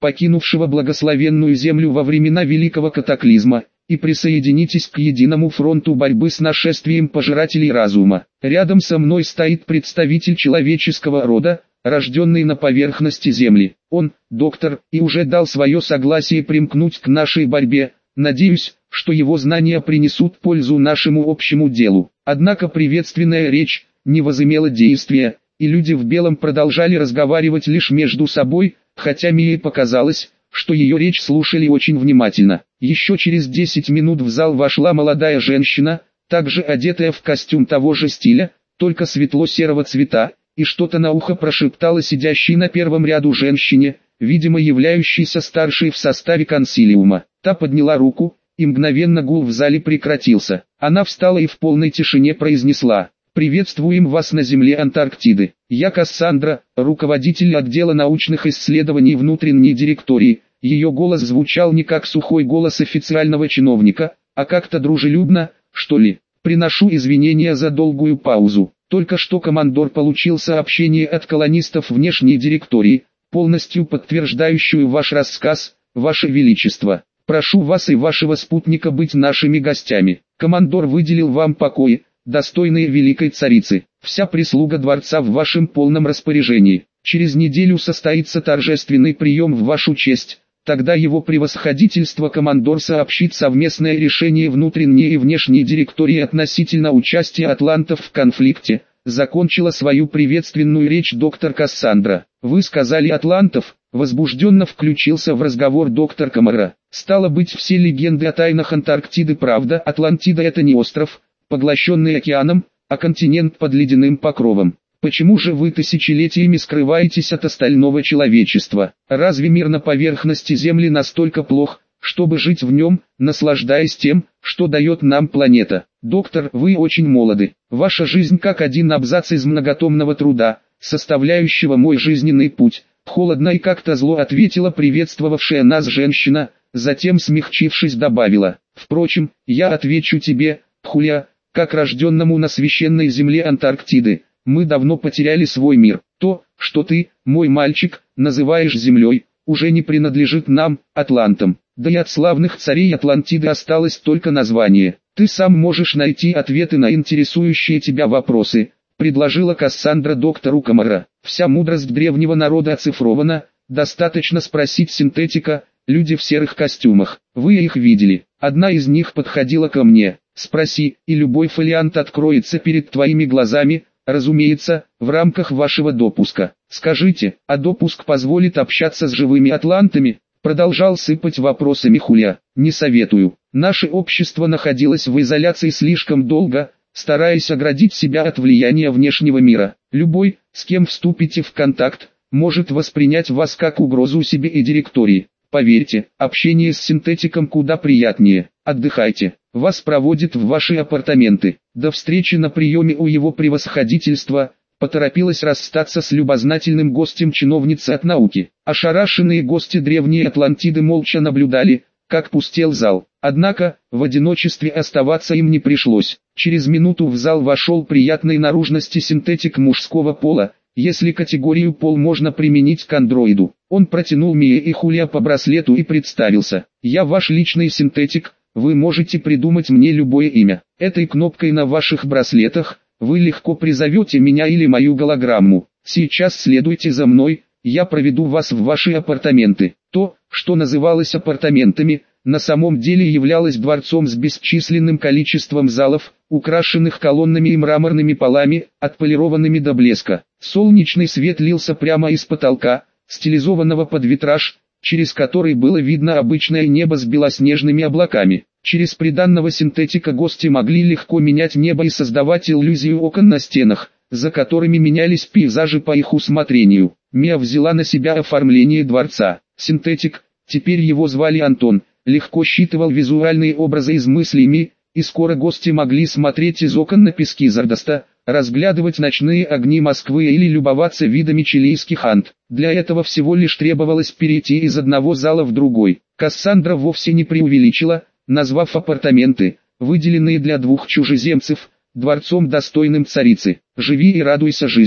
покинувшего благословенную землю во времена Великого Катаклизма, и присоединитесь к единому фронту борьбы с нашествием пожирателей разума. Рядом со мной стоит представитель человеческого рода, рожденный на поверхности Земли. Он, доктор, и уже дал свое согласие примкнуть к нашей борьбе. Надеюсь, что его знания принесут пользу нашему общему делу. Однако приветственная речь не возымела действия, и люди в белом продолжали разговаривать лишь между собой, хотя Мии показалось, что ее речь слушали очень внимательно. Еще через 10 минут в зал вошла молодая женщина, также одетая в костюм того же стиля, только светло-серого цвета, и что-то на ухо прошептала сидящей на первом ряду женщине, видимо являющейся старшей в составе консилиума. Та подняла руку, и мгновенно гул в зале прекратился. Она встала и в полной тишине произнесла: «Приветствуем вас на земле Антарктиды. Я Кассандра, руководитель отдела научных исследований внутренней директории». Ее голос звучал не как сухой голос официального чиновника, а как-то дружелюбно, что ли. «Приношу извинения за долгую паузу. Только что командор получил сообщение от колонистов внешней директории, полностью подтверждающую ваш рассказ, Ваше Величество. Прошу вас и вашего спутника быть нашими гостями. Командор выделил вам покои, достойные великой царицы. Вся прислуга дворца в вашем полном распоряжении. Через неделю состоится торжественный прием в вашу честь. Тогда его превосходительство командор сообщит совместное решение внутренней и внешней директории относительно участия атлантов в конфликте. Закончила свою приветственную речь доктор Кассандра. Вы сказали атлантов? Возбужденно включился в разговор доктор Камара. Стало быть, все легенды о тайнах Антарктиды правда. Атлантида — это не остров, поглощенный океаном, а континент под ледяным покровом. Почему же вы тысячелетиями скрываетесь от остального человечества? Разве мир на поверхности Земли настолько плох, чтобы жить в нем, наслаждаясь тем, что дает нам планета? Доктор, вы очень молоды. Ваша жизнь как один абзац из многотомного труда, составляющего мой жизненный путь. Холодно и как-то зло ответила приветствовавшая нас женщина, затем, смягчившись, добавила: «Впрочем, я отвечу тебе, Пхуля, как рожденному на священной земле Антарктиды. Мы давно потеряли свой мир. То, что ты, мой мальчик, называешь землей, уже не принадлежит нам, атлантам. Да и от славных царей Атлантиды осталось только название. Ты сам можешь найти ответы на интересующие тебя вопросы», предложила Кассандра доктору Камара. «Вся мудрость древнего народа оцифрована, достаточно спросить синтетика, люди в серых костюмах. Вы их видели. Одна из них подходила ко мне. Спроси, и любой фолиант откроется перед твоими глазами, разумеется, в рамках вашего допуска. Скажите, а допуск позволит общаться с живыми атлантами?» Продолжал сыпать вопросами Хуля. «Не советую. Наше общество находилось в изоляции слишком долго, стараясь оградить себя от влияния внешнего мира. Любой, с кем вступите в контакт, может воспринять вас как угрозу себе и директории. Поверьте, общение с синтетиком куда приятнее. Отдыхайте. Вас проводят в ваши апартаменты. До встречи на приеме у его превосходительства». Поторопилась расстаться с любознательным гостем чиновница от науки. Ошарашенные гости древней Атлантиды молча наблюдали, как пустел зал. Однако, в одиночестве оставаться им не пришлось. Через минуту в зал вошел приятной наружности синтетик мужского пола, если категорию пол можно применить к андроиду. Он протянул Мие и Хулия по браслету и представился. «Я ваш личный синтетик, вы можете придумать мне любое имя. Этой кнопкой на ваших браслетах вы легко призовете меня или мою голограмму. Сейчас следуйте за мной, я проведу вас в ваши апартаменты». То, что называлось апартаментами, на самом деле являлось дворцом с бесчисленным количеством залов, украшенных колоннами и мраморными полами, отполированными до блеска. Солнечный свет лился прямо из потолка, стилизованного под витраж, через который было видно обычное небо с белоснежными облаками. Через приданного синтетика гости могли легко менять небо и создавать иллюзию окон на стенах, за которыми менялись пейзажи по их усмотрению. Мия взяла на себя оформление дворца. Синтетик, теперь его звали Антон, легко считывал визуальные образы из мыслей Мии, и скоро гости могли смотреть из окон на пески Зардоста, разглядывать ночные огни Москвы или любоваться видами чилийских Анд. Для этого всего лишь требовалось перейти из одного зала в другой. Кассандра вовсе не преувеличила, назвав апартаменты, выделенные для двух чужеземцев, дворцом достойным царицы. «Живи и радуйся жизни».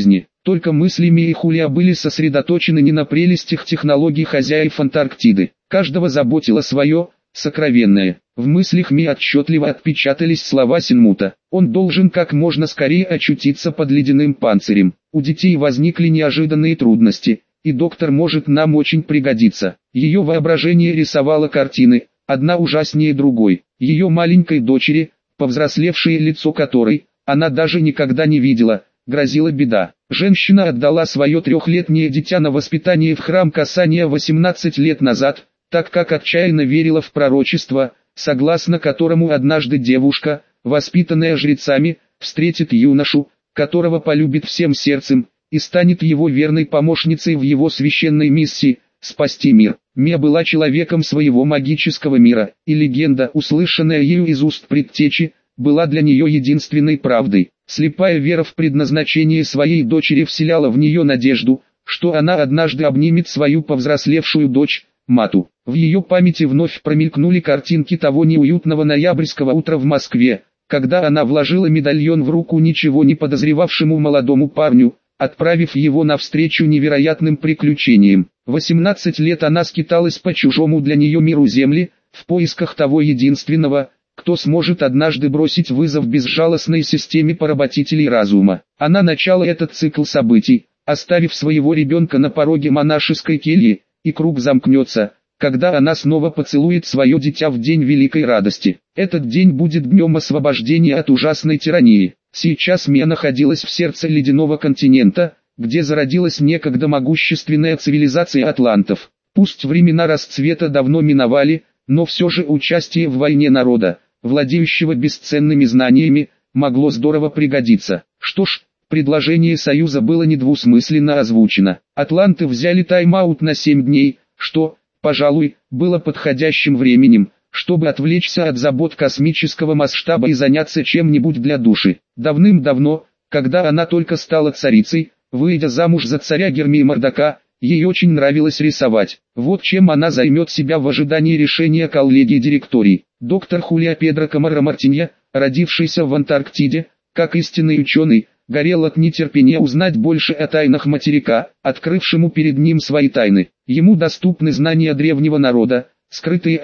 Только мысли Мии и Хулиа были сосредоточены не на прелестях технологий хозяев Антарктиды. Каждого заботило свое, сокровенное. В мыслях Мии отчетливо отпечатались слова Синмута. Он должен как можно скорее очутиться под ледяным панцирем. У детей возникли неожиданные трудности, и доктор может нам очень пригодиться. Ее воображение рисовало картины, одна ужаснее другой. Ее маленькой дочери, повзрослевшее лицо которой она даже никогда не видела, грозила беда. Женщина отдала свое 3-летнее дитя на воспитание в храм Касания 18 лет назад, так как отчаянно верила в пророчество, согласно которому однажды девушка, воспитанная жрецами, встретит юношу, которого полюбит всем сердцем, и станет его верной помощницей в его священной миссии – спасти мир. Мия была человеком своего магического мира, и легенда, услышанная ею из уст предтечи, была для нее единственной правдой. Слепая вера в предназначение своей дочери вселяла в нее надежду, что она однажды обнимет свою повзрослевшую дочь, Мату. В ее памяти вновь промелькнули картинки того неуютного ноябрьского утра в Москве, когда она вложила медальон в руку ничего не подозревавшему молодому парню, отправив его навстречу невероятным приключениям. 18 лет она скиталась по чужому для нее миру земли, в поисках того единственного, кто сможет однажды бросить вызов безжалостной системе поработителей разума. Она начала этот цикл событий, оставив своего ребенка на пороге монашеской кельи, и круг замкнется, когда она снова поцелует свое дитя в день великой радости. Этот день будет днем освобождения от ужасной тирании. Сейчас Мия находилась в сердце ледяного континента, где зародилась некогда могущественная цивилизация атлантов. Пусть времена расцвета давно миновали, но все же участие в войне народа, владеющего бесценными знаниями, могло здорово пригодиться. Что ж, предложение Союза было недвусмысленно озвучено. Атланты взяли тайм-аут на 7 дней, что, пожалуй, было подходящим временем, чтобы отвлечься от забот космического масштаба и заняться чем-нибудь для души. Давным-давно, когда она только стала царицей, выйдя замуж за царя Гермии Мардака, ей очень нравилось рисовать. Вот чем она займет себя в ожидании решения коллегии директорий. Доктор Хулиа Педро Камара Мартинья, родившийся в Антарктиде, как истинный ученый, горел от нетерпения узнать больше о тайнах материка, открывшему перед ним свои тайны. Ему доступны знания древнего народа, скрытые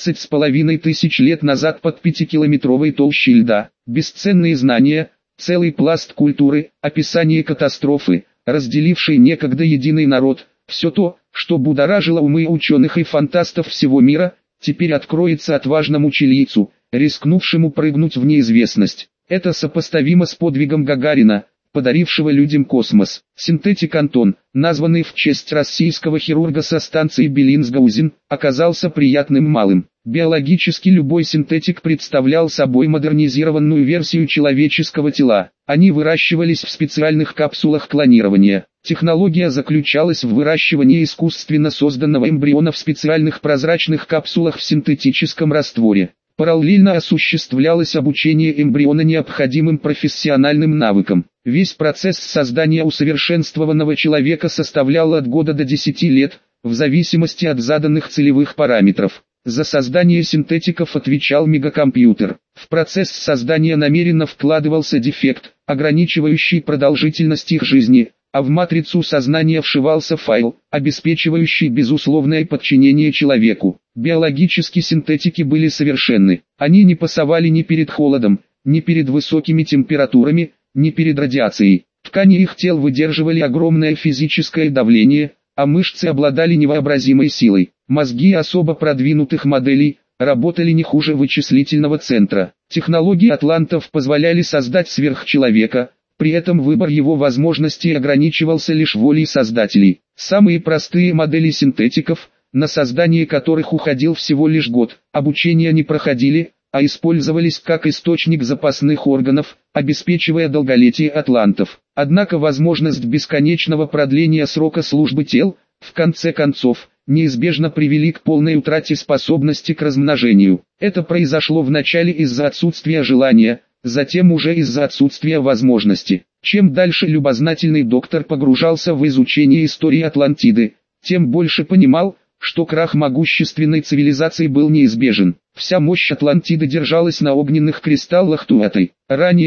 11,5 тысяч лет назад под 5-километровой толщей льда. Бесценные знания, целый пласт культуры, описание катастрофы, разделившей некогда единый народ, все то, что будоражило умы ученых и фантастов всего мира, теперь откроется отважному чилийцу, рискнувшему прыгнуть в неизвестность. Это сопоставимо с подвигом Гагарина, подарившего людям космос. Синтетик Антон, названный в честь российского хирурга со станции Беллинсгаузен, оказался приятным малым. Биологически любой синтетик представлял собой модернизированную версию человеческого тела. Они выращивались в специальных капсулах клонирования. Технология заключалась в выращивании искусственно созданного эмбриона в специальных прозрачных капсулах в синтетическом растворе. Параллельно осуществлялось обучение эмбриона необходимым профессиональным навыкам. Весь процесс создания усовершенствованного человека составлял от года до 10 лет, в зависимости от заданных целевых параметров. За создание синтетиков отвечал мегакомпьютер. В процесс создания намеренно вкладывался дефект, ограничивающий продолжительность их жизни, а в матрицу сознания вшивался файл, обеспечивающий безусловное подчинение человеку. Биологически синтетики были совершенны. Они не пасовали ни перед холодом, ни перед высокими температурами, ни перед радиацией. Ткани их тел выдерживали огромное физическое давление, а мышцы обладали невообразимой силой. Мозги особо продвинутых моделей работали не хуже вычислительного центра. Технологии атлантов позволяли создать сверхчеловека, при этом выбор его возможностей ограничивался лишь волей создателей. Самые простые модели синтетиков, на создание которых уходил всего лишь год, обучения не проходили, а использовались как источник запасных органов, обеспечивая долголетие атлантов. Однако возможность бесконечного продления срока службы тел, в конце концов, неизбежно привели к полной утрате способности к размножению. Это произошло вначале из-за отсутствия желания, затем уже из-за отсутствия возможности. Чем дальше любознательный доктор погружался в изучение истории Атлантиды, тем больше понимал, что крах могущественной цивилизации был неизбежен. Вся мощь Атлантиды держалась на огненных кристаллах Туатой. Ранее,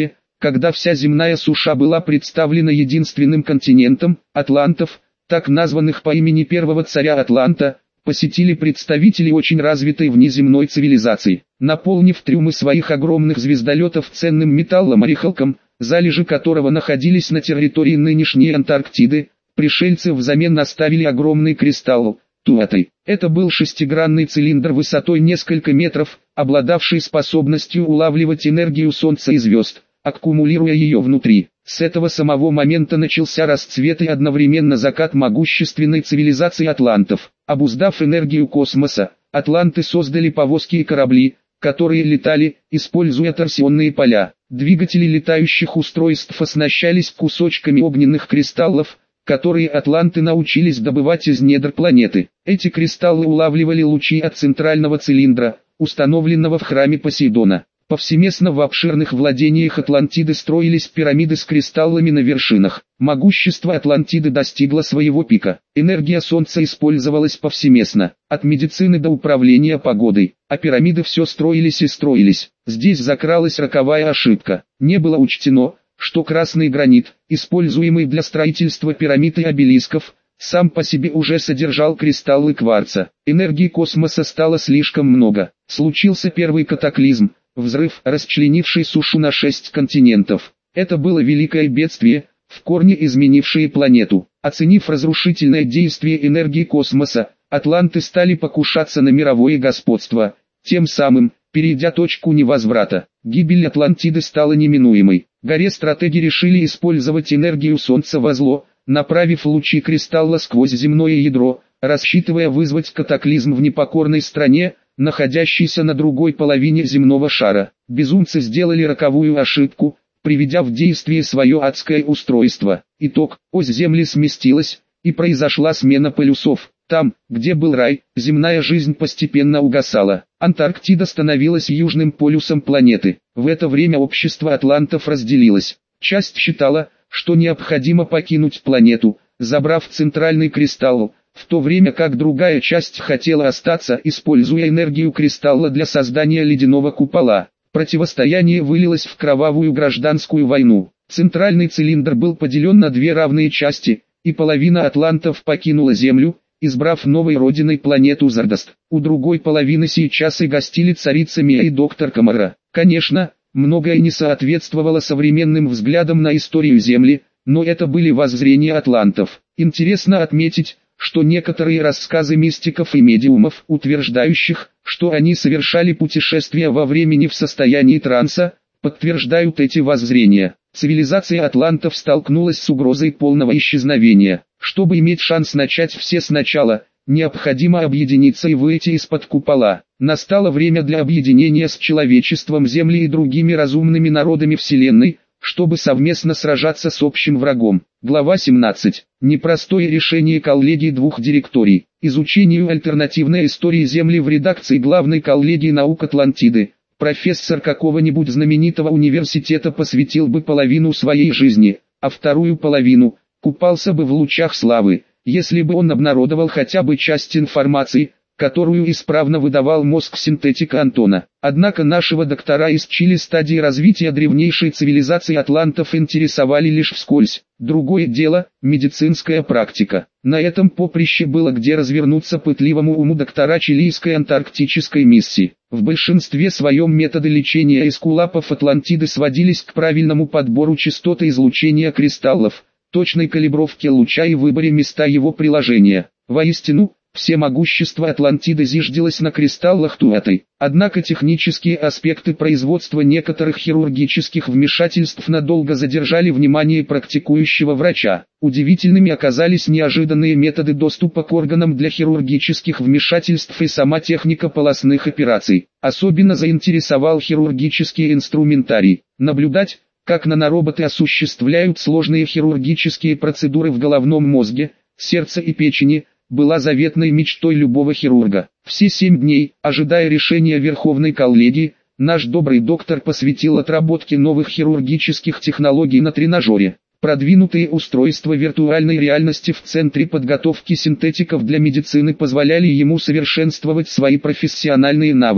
когда вся земная суша была представлена единственным континентом, атлантов, так названных по имени первого царя Атланта, посетили представители очень развитой внеземной цивилизации. Наполнив трюмы своих огромных звездолетов ценным металлом орехалком, залежи которого находились на территории нынешней Антарктиды, пришельцы взамен оставили огромный кристалл Туатай. Это был шестигранный цилиндр высотой несколько метров, обладавший способностью улавливать энергию Солнца и звезд, аккумулируя ее внутри. С этого самого момента начался расцвет и одновременно закат могущественной цивилизации атлантов. Обуздав энергию космоса, атланты создали повозки и корабли, которые летали, используя торсионные поля. Двигатели летающих устройств оснащались кусочками огненных кристаллов, которые атланты научились добывать из недр планеты. Эти кристаллы улавливали лучи от центрального цилиндра, установленного в храме Посейдона. Повсеместно в обширных владениях Атлантиды строились пирамиды с кристаллами на вершинах. Могущество Атлантиды достигло своего пика. Энергия Солнца использовалась повсеместно, от медицины до управления погодой, а пирамиды все строились и строились. Здесь закралась роковая ошибка. Не было учтено, что красный гранит, используемый для строительства пирамид и обелисков, сам по себе уже содержал кристаллы кварца. Энергии космоса стало слишком много. Случился первый катаклизм, взрыв, расчленивший сушу на 6 континентов. Это было великое бедствие, в корне изменившее планету. Оценив разрушительное действие энергии космоса, атланты стали покушаться на мировое господство, тем самым, перейдя точку невозврата. Гибель Атлантиды стала неминуемой. Горе-стратеги решили использовать энергию Солнца во зло, направив лучи кристалла сквозь земное ядро, рассчитывая вызвать катаклизм в непокорной стране, находящейся на другой половине земного шара. Безумцы сделали роковую ошибку, приведя в действие свое адское устройство. Итог: ось Земли сместилась, и произошла смена полюсов. Там, где был рай, земная жизнь постепенно угасала. Антарктида становилась южным полюсом планеты. В это время общество атлантов разделилось. Часть считала, что необходимо покинуть планету, забрав центральный кристалл, в то время как другая часть хотела остаться, используя энергию кристалла для создания ледяного купола. Противостояние вылилось в кровавую гражданскую войну. Центральный цилиндр был поделен на две равные части, и половина атлантов покинула Землю, избрав новой родиной планету Зардаст. У другой половины сейчас и гостили царица Мия и доктор Камара. Конечно, многое не соответствовало современным взглядам на историю Земли, но это были воззрения атлантов. Интересно отметить, что некоторые рассказы мистиков и медиумов, утверждающих, что они совершали путешествия во времени в состоянии транса, подтверждают эти воззрения. Цивилизация атлантов столкнулась с угрозой полного исчезновения. Чтобы иметь шанс начать все сначала, необходимо объединиться и выйти из-под купола. Настало время для объединения с человечеством Земли и другими разумными народами Вселенной, чтобы совместно сражаться с общим врагом. Глава 17. Непростое решение коллегии двух директорий. Изучению альтернативной истории Земли в редакции главной коллегии наук Атлантиды. Профессор какого-нибудь знаменитого университета посвятил бы половину своей жизни, а вторую половину купался бы в лучах славы, если бы он обнародовал хотя бы часть информации, которую исправно выдавал мозг синтетика Антона. Однако нашего доктора из Чили стадии развития древнейшей цивилизации атлантов интересовали лишь вскользь. Другое дело – медицинская практика. На этом поприще было где развернуться пытливому уму доктора чилийской антарктической миссии. В большинстве своем методы лечения эскулапов Атлантиды сводились к правильному подбору частоты излучения кристаллов, точной калибровке луча и выборе места его приложения. Воистину, все могущество Атлантиды зиждилось на кристаллах Туатай. Однако технические аспекты производства некоторых хирургических вмешательств надолго задержали внимание практикующего врача. Удивительными оказались неожиданные методы доступа к органам для хирургических вмешательств и сама техника полостных операций. Особенно заинтересовал хирургический инструментарий. Наблюдать, как нанороботы осуществляют сложные хирургические процедуры в головном мозге, сердце и печени, была заветной мечтой любого хирурга. Все 7 дней, ожидая решения Верховной коллегии, наш добрый доктор посвятил отработке новых хирургических технологий на тренажере. Продвинутые устройства виртуальной реальности в Центре подготовки синтетиков для медицины позволяли ему совершенствовать свои профессиональные навыки.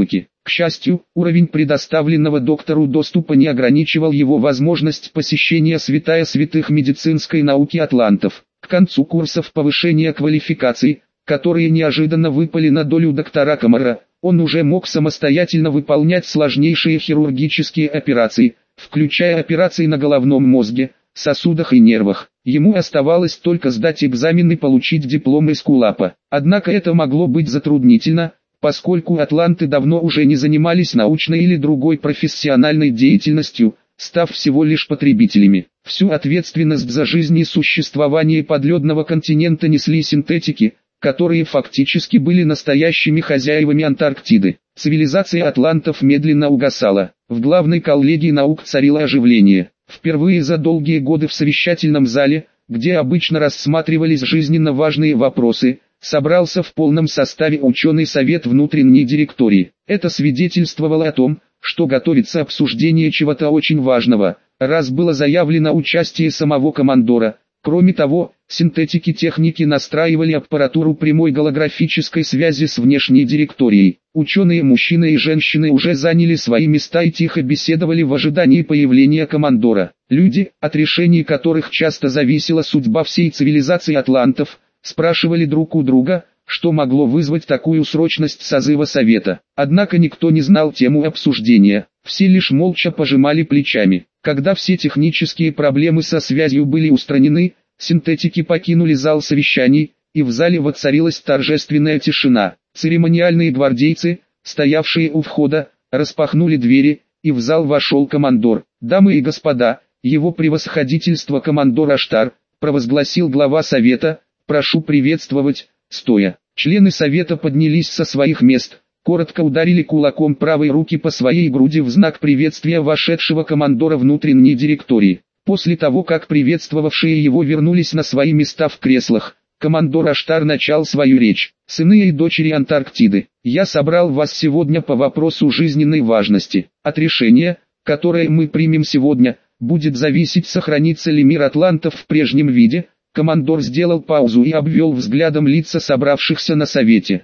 К счастью, уровень предоставленного доктору доступа не ограничивал его возможность посещения святая святых медицинской науки атлантов. К концу курсов повышения квалификации, которые неожиданно выпали на долю доктора Камара, он уже мог самостоятельно выполнять сложнейшие хирургические операции, включая операции на головном мозге, сосудах и нервах. Ему оставалось только сдать экзамен и получить диплом эскулапа. Однако это могло быть затруднительно, поскольку атланты давно уже не занимались научной или другой профессиональной деятельностью, став всего лишь потребителями. Всю ответственность за жизнь и существование подледного континента несли синтетики, которые фактически были настоящими хозяевами Антарктиды. Цивилизация атлантов медленно угасала. В главной коллегии наук царило оживление. Впервые за долгие годы в совещательном зале, где обычно рассматривались жизненно важные вопросы, собрался в полном составе ученый совет внутренней директории. Это свидетельствовало о том, что готовится обсуждение чего-то очень важного, раз было заявлено участие самого командора. Кроме того, синтетики-техники настраивали аппаратуру прямой голографической связи с внешней директорией. Ученые мужчины и женщины уже заняли свои места и тихо беседовали в ожидании появления командора. Люди, от решений которых часто зависела судьба всей цивилизации атлантов, спрашивали друг у друга, что могло вызвать такую срочность созыва совета. Однако никто не знал тему обсуждения, все лишь молча пожимали плечами. Когда все технические проблемы со связью были устранены, синтетики покинули зал совещаний, и в зале воцарилась торжественная тишина. Церемониальные гвардейцы, стоявшие у входа, распахнули двери, и в зал вошел командор. «Дамы и господа, его превосходительство командор Аштар», провозгласил глава совета, «прошу приветствовать», стоя. Члены совета поднялись со своих мест, коротко ударили кулаком правой руки по своей груди в знак приветствия вошедшего командора внутренней директории. После того, как приветствовавшие его вернулись на свои места в креслах, командор Аштар начал свою речь. «Сыны и дочери Антарктиды, я собрал вас сегодня по вопросу жизненной важности. От решения, которое мы примем сегодня, будет зависеть, сохранится ли мир атлантов в прежнем виде». Командор сделал паузу и обвел взглядом лица собравшихся на совете.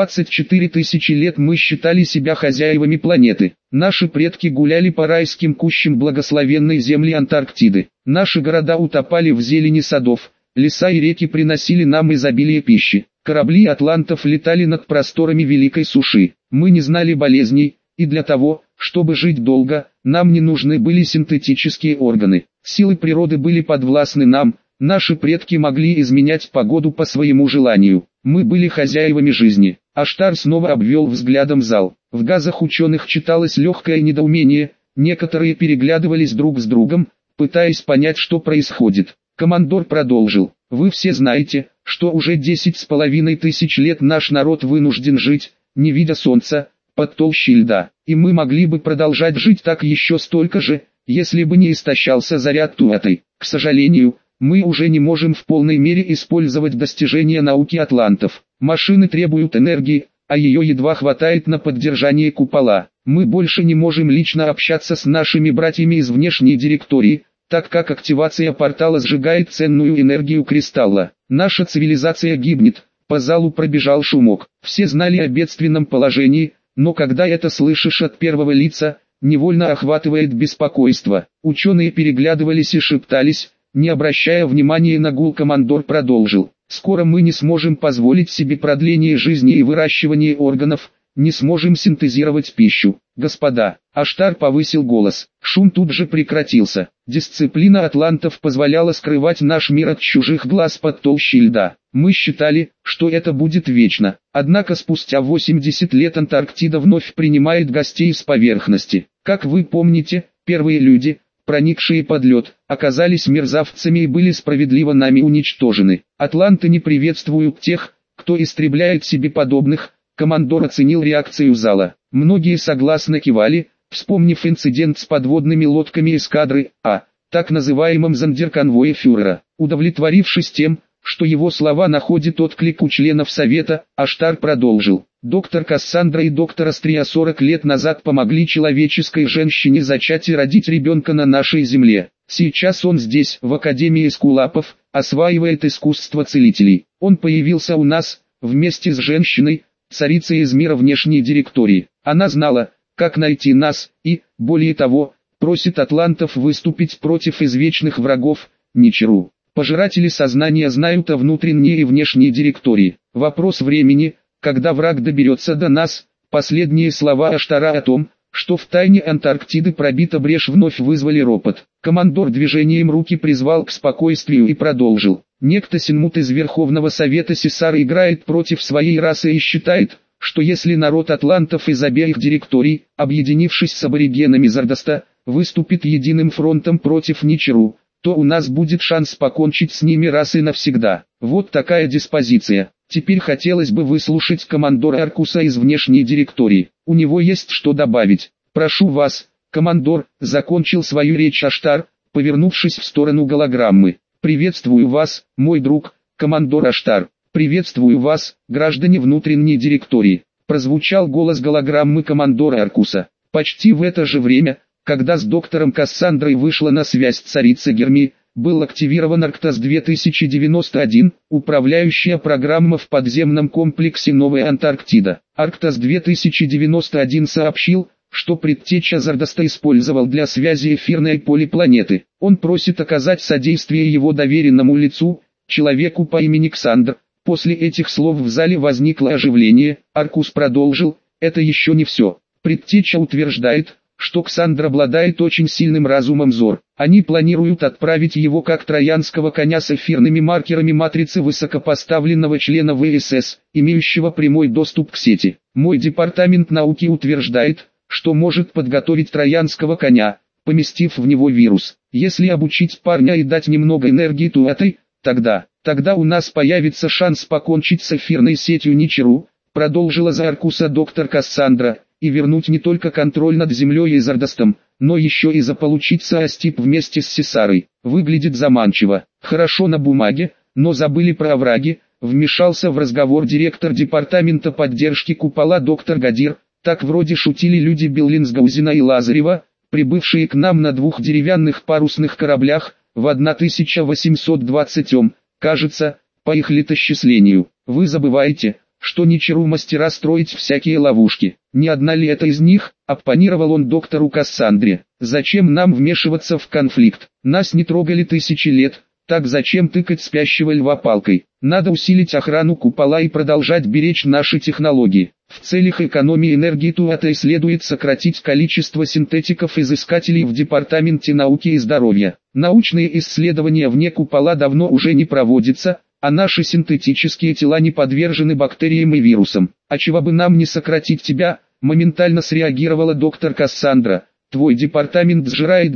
24 тысячи лет мы считали себя хозяевами планеты. Наши предки гуляли по райским кущам благословенной земли Антарктиды. Наши города утопали в зелени садов, леса и реки приносили нам изобилие пищи. Корабли атлантов летали над просторами великой суши. Мы не знали болезней, и для того, чтобы жить долго, нам не нужны были синтетические органы. Силы природы были подвластны нам. Наши предки могли изменять погоду по своему желанию. Мы были хозяевами жизни. Аштар снова обвел взглядом зал. В глазах ученых читалось легкое недоумение, некоторые переглядывались друг с другом, пытаясь понять, что происходит. Командор продолжил. Вы все знаете, что уже 10,5 тысяч лет наш народ вынужден жить, не видя солнца, под толщей льда. И мы могли бы продолжать жить так еще столько же, если бы не истощался заряд Туатой. К сожалению, мы уже не можем в полной мере использовать достижения науки атлантов. Машины требуют энергии, а ее едва хватает на поддержание купола. Мы больше не можем лично общаться с нашими братьями из внешней директории, так как активация портала сжигает ценную энергию кристалла. Наша цивилизация гибнет. По залу пробежал шумок. Все знали о бедственном положении, но когда это слышишь от первого лица, невольно охватывает беспокойство. Ученые переглядывались и шептались. Не обращая внимания на гул, командор продолжил. Скоро мы не сможем позволить себе продление жизни и выращивание органов, не сможем синтезировать пищу. Господа, Аштар повысил голос. Шум тут же прекратился. Дисциплина атлантов позволяла скрывать наш мир от чужих глаз под толщей льда. Мы считали, что это будет вечно. Однако спустя 80 лет Антарктида вновь принимает гостей с поверхности. Как вы помните, первые люди, проникшие под лед, оказались мерзавцами и были справедливо нами уничтожены. Атланты не приветствуют тех, кто истребляет себе подобных. Командор оценил реакцию зала. Многие согласно кивали, вспомнив инцидент с подводными лодками эскадры А, так называемом зондерконвое фюрера. Удовлетворившись тем, что его слова находят отклик у членов совета, Аштар продолжил. Доктор Кассандра и доктор Астрия 40 лет назад помогли человеческой женщине зачать и родить ребенка на нашей земле. Сейчас он здесь, в Академии эскулапов, осваивает искусство целителей. Он появился у нас, вместе с женщиной, царица из мира внешней директории. Она знала, как найти нас, и, более того, просит атлантов выступить против извечных врагов, Ничеру. Пожиратели сознания знают о внутренней и внешней директории. Вопрос времени, когда враг доберется до нас. Последние слова Аштара о том, что в тайне Антарктиды пробита брешь, вновь вызвали ропот. Командор движением руки призвал к спокойствию и продолжил. Некто Синмут из Верховного Совета Сесара играет против своей расы и считает, что если народ атлантов из обеих директорий, объединившись с аборигенами Зардаста, выступит единым фронтом против Ничеру, то у нас будет шанс покончить с ними раз и навсегда. Вот такая диспозиция. Теперь хотелось бы выслушать командора Аркуса из внешней директории. У него есть что добавить. Прошу вас, командор, закончил свою речь Аштар, повернувшись в сторону голограммы. Приветствую вас, мой друг, командор Аштар. Приветствую вас, граждане внутренней директории. Прозвучал голос голограммы командора Аркуса. Почти в это же время, когда с доктором Кассандрой вышла на связь царица Герми, был активирован Арктас-2091, управляющая программа в подземном комплексе Новая Антарктида. Арктас-2091 сообщил, что предтеча Зардаста использовал для связи эфирное поле планеты. Он просит оказать содействие его доверенному лицу, человеку по имени Ксандр. После этих слов в зале возникло оживление. Аркус продолжил: это еще не все. Предтеча утверждает, что Ксандр обладает очень сильным разумом Зор. Они планируют отправить его как троянского коня с эфирными маркерами матрицы высокопоставленного члена ВСС, имеющего прямой доступ к сети. Мой департамент науки утверждает, что может подготовить троянского коня, поместив в него вирус. Если обучить парня и дать немного энергии Туатой, тогда у нас появится шанс покончить с эфирной сетью Ничеру, продолжила за Аркуса доктор Кассандра, и вернуть не только контроль над Землей и Зардастом, но еще и заполучить Саастип вместе с Сесарой. Выглядит заманчиво. Хорошо на бумаге, но забыли про овраги, вмешался в разговор директор департамента поддержки купола доктор Гадир. Так вроде шутили люди Беллинсгаузена и Лазарева, прибывшие к нам на 2 деревянных парусных кораблях, в 1820-м, кажется, по их летосчислению. Вы забываете, что Ничеру мастера строить всякие ловушки. Не одна ли это из них, оппонировал он доктору Кассандре. Зачем нам вмешиваться в конфликт? Нас не трогали тысячи лет, так зачем тыкать спящего льва палкой? Надо усилить охрану купола и продолжать беречь наши технологии. В целях экономии энергии Туатой следует сократить количество синтетиков-изыскателей в Департаменте науки и здоровья. Научные исследования вне купола давно уже не проводятся, а наши синтетические тела не подвержены бактериям и вирусам. А чего бы нам не сократить тебя, моментально среагировала доктор Кассандра. Твой департамент сжирает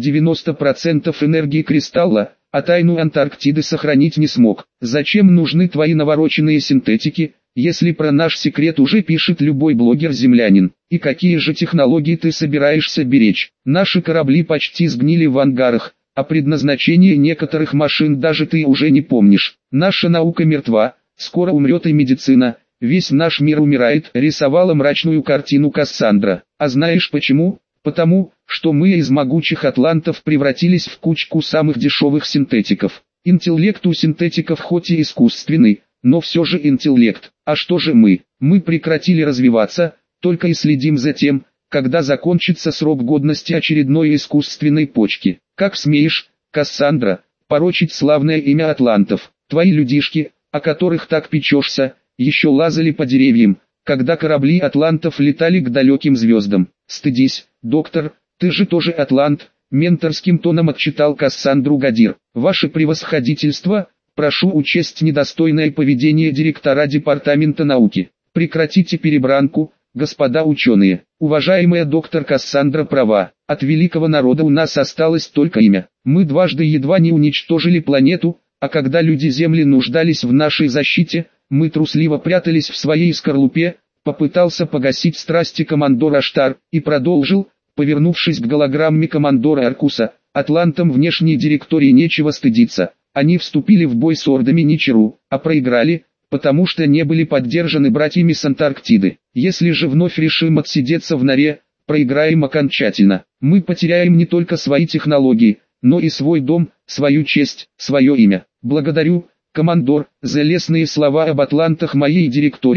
90% энергии кристалла, а тайну Антарктиды сохранить не смог. Зачем нужны твои навороченные синтетики, если про наш секрет уже пишет любой блогер-землянин? И какие же технологии ты собираешься беречь? Наши корабли почти сгнили в ангарах, а предназначение некоторых машин даже ты уже не помнишь. Наша наука мертва, скоро умрет и медицина, весь наш мир умирает, рисовала мрачную картину Кассандра. А знаешь почему? Потому, что мы из могучих атлантов превратились в кучку самых дешевых синтетиков. Интеллект у синтетиков хоть и искусственный, но все же интеллект. А что же мы? Мы прекратили развиваться, только и следим за тем, когда закончится срок годности очередной искусственной почки. Как смеешь, Кассандра, порочить славное имя атлантов? Твои людишки, о которых так печешься, еще лазали по деревьям, когда корабли атлантов летали к далеким звездам. Стыдись, доктор, ты же тоже атлант, менторским тоном отчитал Кассандру Гадир. Ваше превосходительство, прошу учесть недостойное поведение директора департамента науки. Прекратите перебранку, господа ученые. Уважаемая доктор Кассандра права, от великого народа у нас осталось только имя. Мы дважды едва не уничтожили планету, а когда люди Земли нуждались в нашей защите, мы трусливо прятались в своей скорлупе. Попытался погасить страсти командор Аштар, и продолжил, повернувшись к голограмме командора Аркуса: атлантам внешней директории нечего стыдиться. Они вступили в бой с ордами Ничеру, а проиграли, потому что не были поддержаны братьями с Антарктиды. Если же вновь решим отсидеться в норе, проиграем окончательно. Мы потеряем не только свои технологии, но и свой дом, свою честь, свое имя. Благодарю, командор, за лестные слова об атлантах моей директории.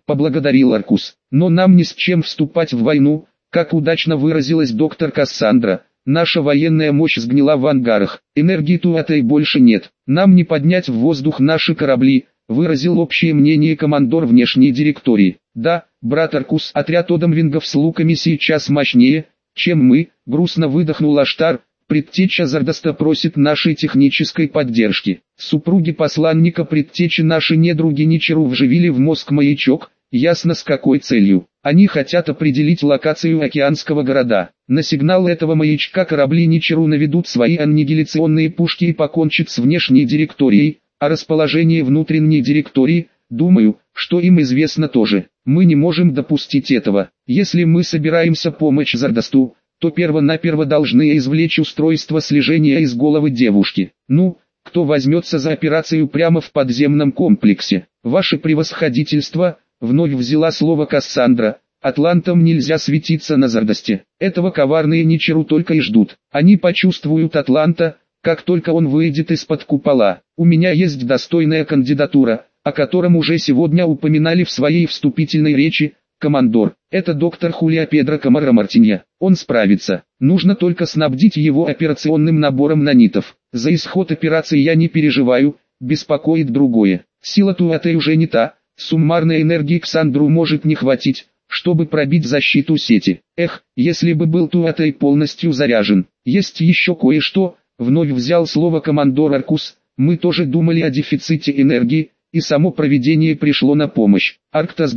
поблагодарил Аркус. Но нам ни с чем вступать в войну, как удачно выразилась доктор Кассандра. Наша военная мощь сгнила в ангарах, энергии Туатай больше нет, нам не поднять в воздух наши корабли, выразил общее мнение командор внешней директории. Да, брат Аркус, отряд Одамвингов с луками сейчас мощнее, чем мы, грустно выдохнул Аштар. Предтеча Зардаста просит нашей технической поддержки. Супруги посланника предтечи наши недруги Ничеру вживили в мозг маячок, ясно с какой целью. Они хотят определить локацию океанского города. На сигнал этого маячка корабли Ничеру наведут свои аннигиляционные пушки и покончат с внешней директорией, а расположение внутренней директории, думаю, что им известно тоже. Мы не можем допустить этого. Если мы собираемся помочь Зардасту, то перво-наперво должны извлечь устройство слежения из головы девушки. Ну, кто возьмется за операцию прямо в подземном комплексе? Ваше превосходительство, вновь взяла слово Кассандра, атлантам нельзя светиться на Зардасте. Этого коварные Ничеру только и ждут. Они почувствуют атланта, как только он выйдет из-под купола. У меня есть достойная кандидатура, о котором уже сегодня упоминали в своей вступительной речи, командор. Это доктор Хулио Педро Камара Мартинья. Он справится. Нужно только снабдить его операционным набором нанитов. За исход операции я не переживаю, беспокоит другое. Сила Туатай уже не та, суммарной энергии Ксандру может не хватить, чтобы пробить защиту сети. Эх, если бы был Туатай полностью заряжен. Есть еще кое-что, вновь взял слово командор Аркус. Мы тоже думали о дефиците энергии, и само провидение пришло на помощь. Арктас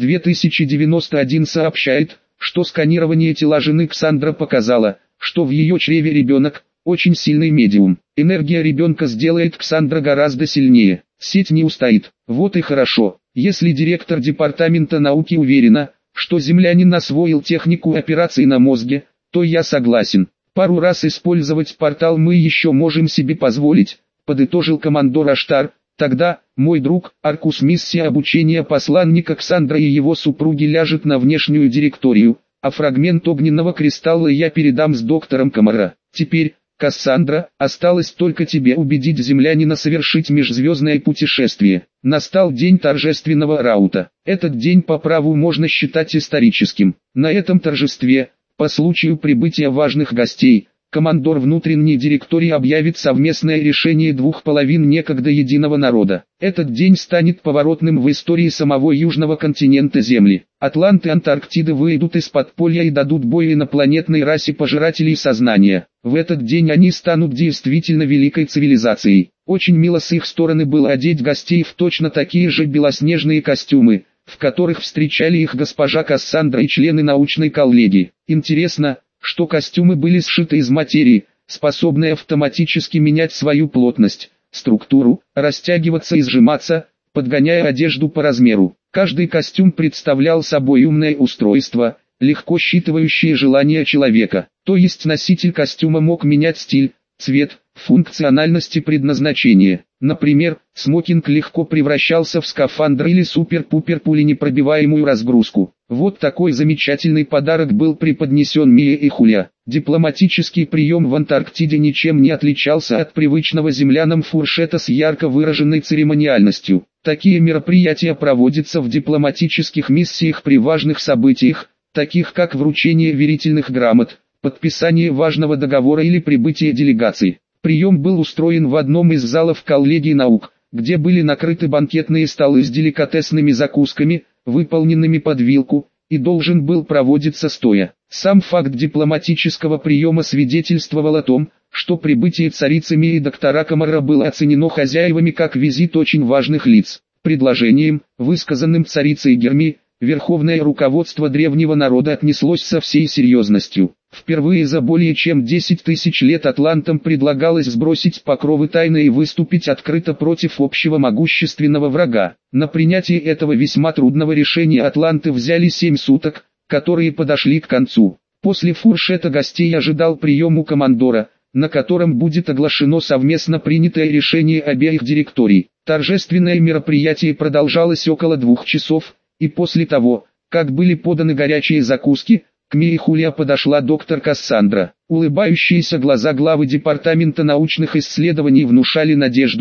2091 сообщает, что сканирование тела жены Ксандра показало, что в ее чреве ребенок, очень сильный медиум. Энергия ребенка сделает Ксандра гораздо сильнее. Сеть не устоит. Вот и хорошо. Если директор департамента науки уверена, что землянин освоил технику операций на мозге, то я согласен. Пару раз использовать портал мы еще можем себе позволить, подытожил командор Аштар. Тогда, мой друг, Аркус, миссия обучения посланника Ксандра и его супруги ляжет на внешнюю директорию, а фрагмент огненного кристалла я передам с доктором Камара. Теперь, Кассандра, осталось только тебе убедить землянина совершить межзвездное путешествие. Настал день торжественного раута. Этот день по праву можно считать историческим. На этом торжестве, по случаю прибытия важных гостей, командор внутренней директории объявит совместное решение двух половин некогда единого народа. Этот день станет поворотным в истории самого южного континента Земли. Атланты Антарктиды выйдут из подполья и дадут бой инопланетной расе пожирателей сознания. В этот день они станут действительно великой цивилизацией. Очень мило с их стороны было одеть гостей в точно такие же белоснежные костюмы, в которых встречали их госпожа Кассандра и члены научной коллегии. Интересно, что костюмы были сшиты из материи, способной автоматически менять свою плотность, структуру, растягиваться и сжиматься, подгоняя одежду по размеру. Каждый костюм представлял собой умное устройство, легко считывающее желания человека. То есть носитель костюма мог менять стиль, цвет, функциональность и предназначение. Например, смокинг легко превращался в скафандр или супер-пупер пуленепробиваемую разгрузку. Вот такой замечательный подарок был преподнесен Мие и Хулио. Дипломатический прием в Антарктиде ничем не отличался от привычного землянам фуршета с ярко выраженной церемониальностью. Такие мероприятия проводятся в дипломатических миссиях при важных событиях, таких как вручение верительных грамот, подписание важного договора или прибытие делегаций. Прием был устроен в одном из залов коллегии наук, где были накрыты банкетные столы с деликатесными закусками, выполненными под вилку, и должен был проводиться стоя. Сам факт дипломатического приема свидетельствовал о том, что прибытие царицы Мии и доктора Камара было оценено хозяевами как визит очень важных лиц. Предложением, высказанным царицей Герми, верховное руководство древнего народа отнеслось со всей серьезностью. Впервые за более чем 10 тысяч лет атлантам предлагалось сбросить покровы тайны и выступить открыто против общего могущественного врага. На принятие этого весьма трудного решения атланты взяли 7 суток, которые подошли к концу. После фуршета гостей ожидал прием у командора, на котором будет оглашено совместно принятое решение обеих директорий. Торжественное мероприятие продолжалось около 2 часов, и после того, как были поданы горячие закуски, к Мии и Хулио подошла доктор Кассандра. Улыбающиеся глаза главы департамента научных исследований внушали надежду,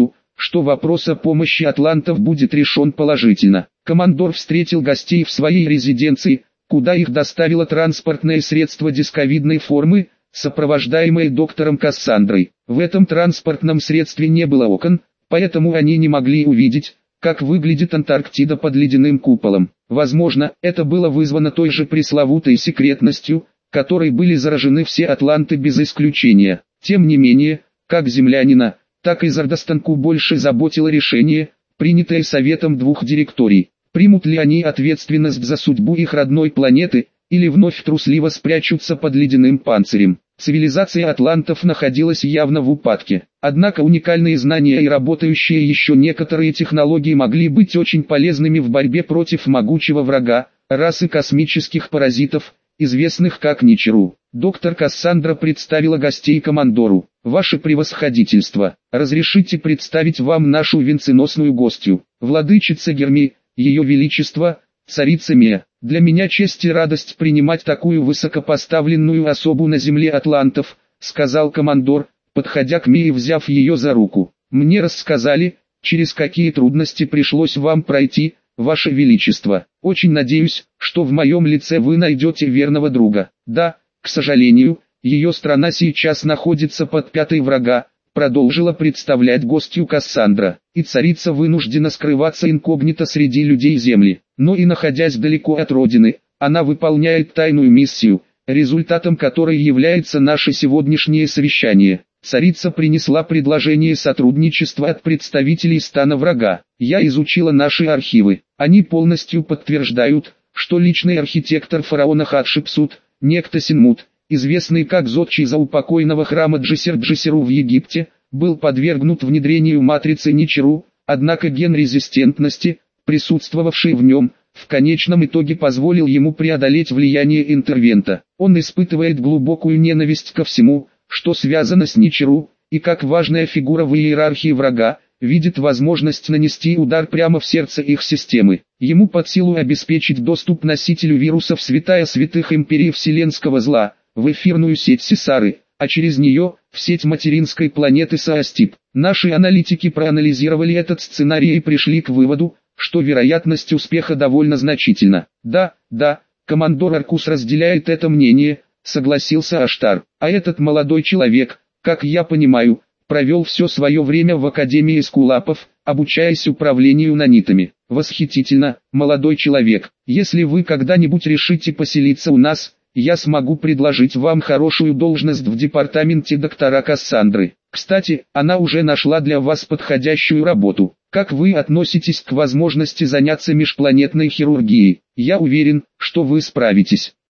что вопрос о помощи атлантов будет решен положительно. Командор встретил гостей в своей резиденции, куда их доставило транспортное средство дисковидной формы, сопровождаемое доктором Кассандрой. В этом транспортном средстве не было окон, поэтому они не могли увидеть, как выглядит Антарктида под ледяным куполом. Возможно, это было вызвано той же пресловутой секретностью, которой были заражены все атланты без исключения. Тем не менее, как землянина, так и Зардастанку больше заботило решение, принятое советом двух директорий. Примут ли они ответственность за судьбу их родной планеты, или вновь трусливо спрячутся под ледяным панцирем. Цивилизация атлантов находилась явно в упадке. Однако уникальные знания и работающие еще некоторые технологии могли быть очень полезными в борьбе против могучего врага, расы космических паразитов, известных как Ничеру. Доктор Кассандра представила гостей командору. «Ваше превосходительство, разрешите представить вам нашу венценосную гостью, владычица Герми, ее величество, царица Мея. Для меня честь и радость принимать такую высокопоставленную особу на земле атлантов», сказал командор, подходя к Мее и взяв ее за руку. «Мне рассказали, через какие трудности пришлось вам пройти, ваше величество. Очень надеюсь, что в моем лице вы найдете верного друга. Да, к сожалению, ее страна сейчас находится под пятой врага», продолжила представлять гостью Кассандра, «и царица вынуждена скрываться инкогнито среди людей Земли. Но и находясь далеко от родины, она выполняет тайную миссию, результатом которой является наше сегодняшнее совещание. Царица принесла предложение сотрудничества от представителей стана врага. Я изучила наши архивы. Они полностью подтверждают, что личный архитектор фараона Хатшепсут, некто Синмут, известный как зодчий заупокойного храма Джисер-Джисеру в Египте, был подвергнут внедрению матрицы Ничеру, однако ген резистентности, присутствовавший в нем, в конечном итоге позволил ему преодолеть влияние интервента. Он испытывает глубокую ненависть ко всему, что связано с Ничеру, и как важная фигура в иерархии врага, видит возможность нанести удар прямо в сердце их системы. Ему под силу обеспечить доступ носителю вируса в святая святых империи вселенского зла, в эфирную сеть Сесары, а через нее, в сеть материнской планеты Саастип. Наши аналитики проанализировали этот сценарий и пришли к выводу, что вероятность успеха довольно значительна. Да, командор Аркус разделяет это мнение, согласился Аштар. А этот молодой человек, как я понимаю, провел все свое время в Академии Эскулапов, обучаясь управлению нанитами. Восхитительно, молодой человек. Если вы когда-нибудь решите поселиться у нас, я смогу предложить вам хорошую должность в департаменте доктора Кассандры. Кстати, она уже нашла для вас подходящую работу. Как вы относитесь к возможности заняться межпланетной хирургией? Я уверен, что вы справитесь.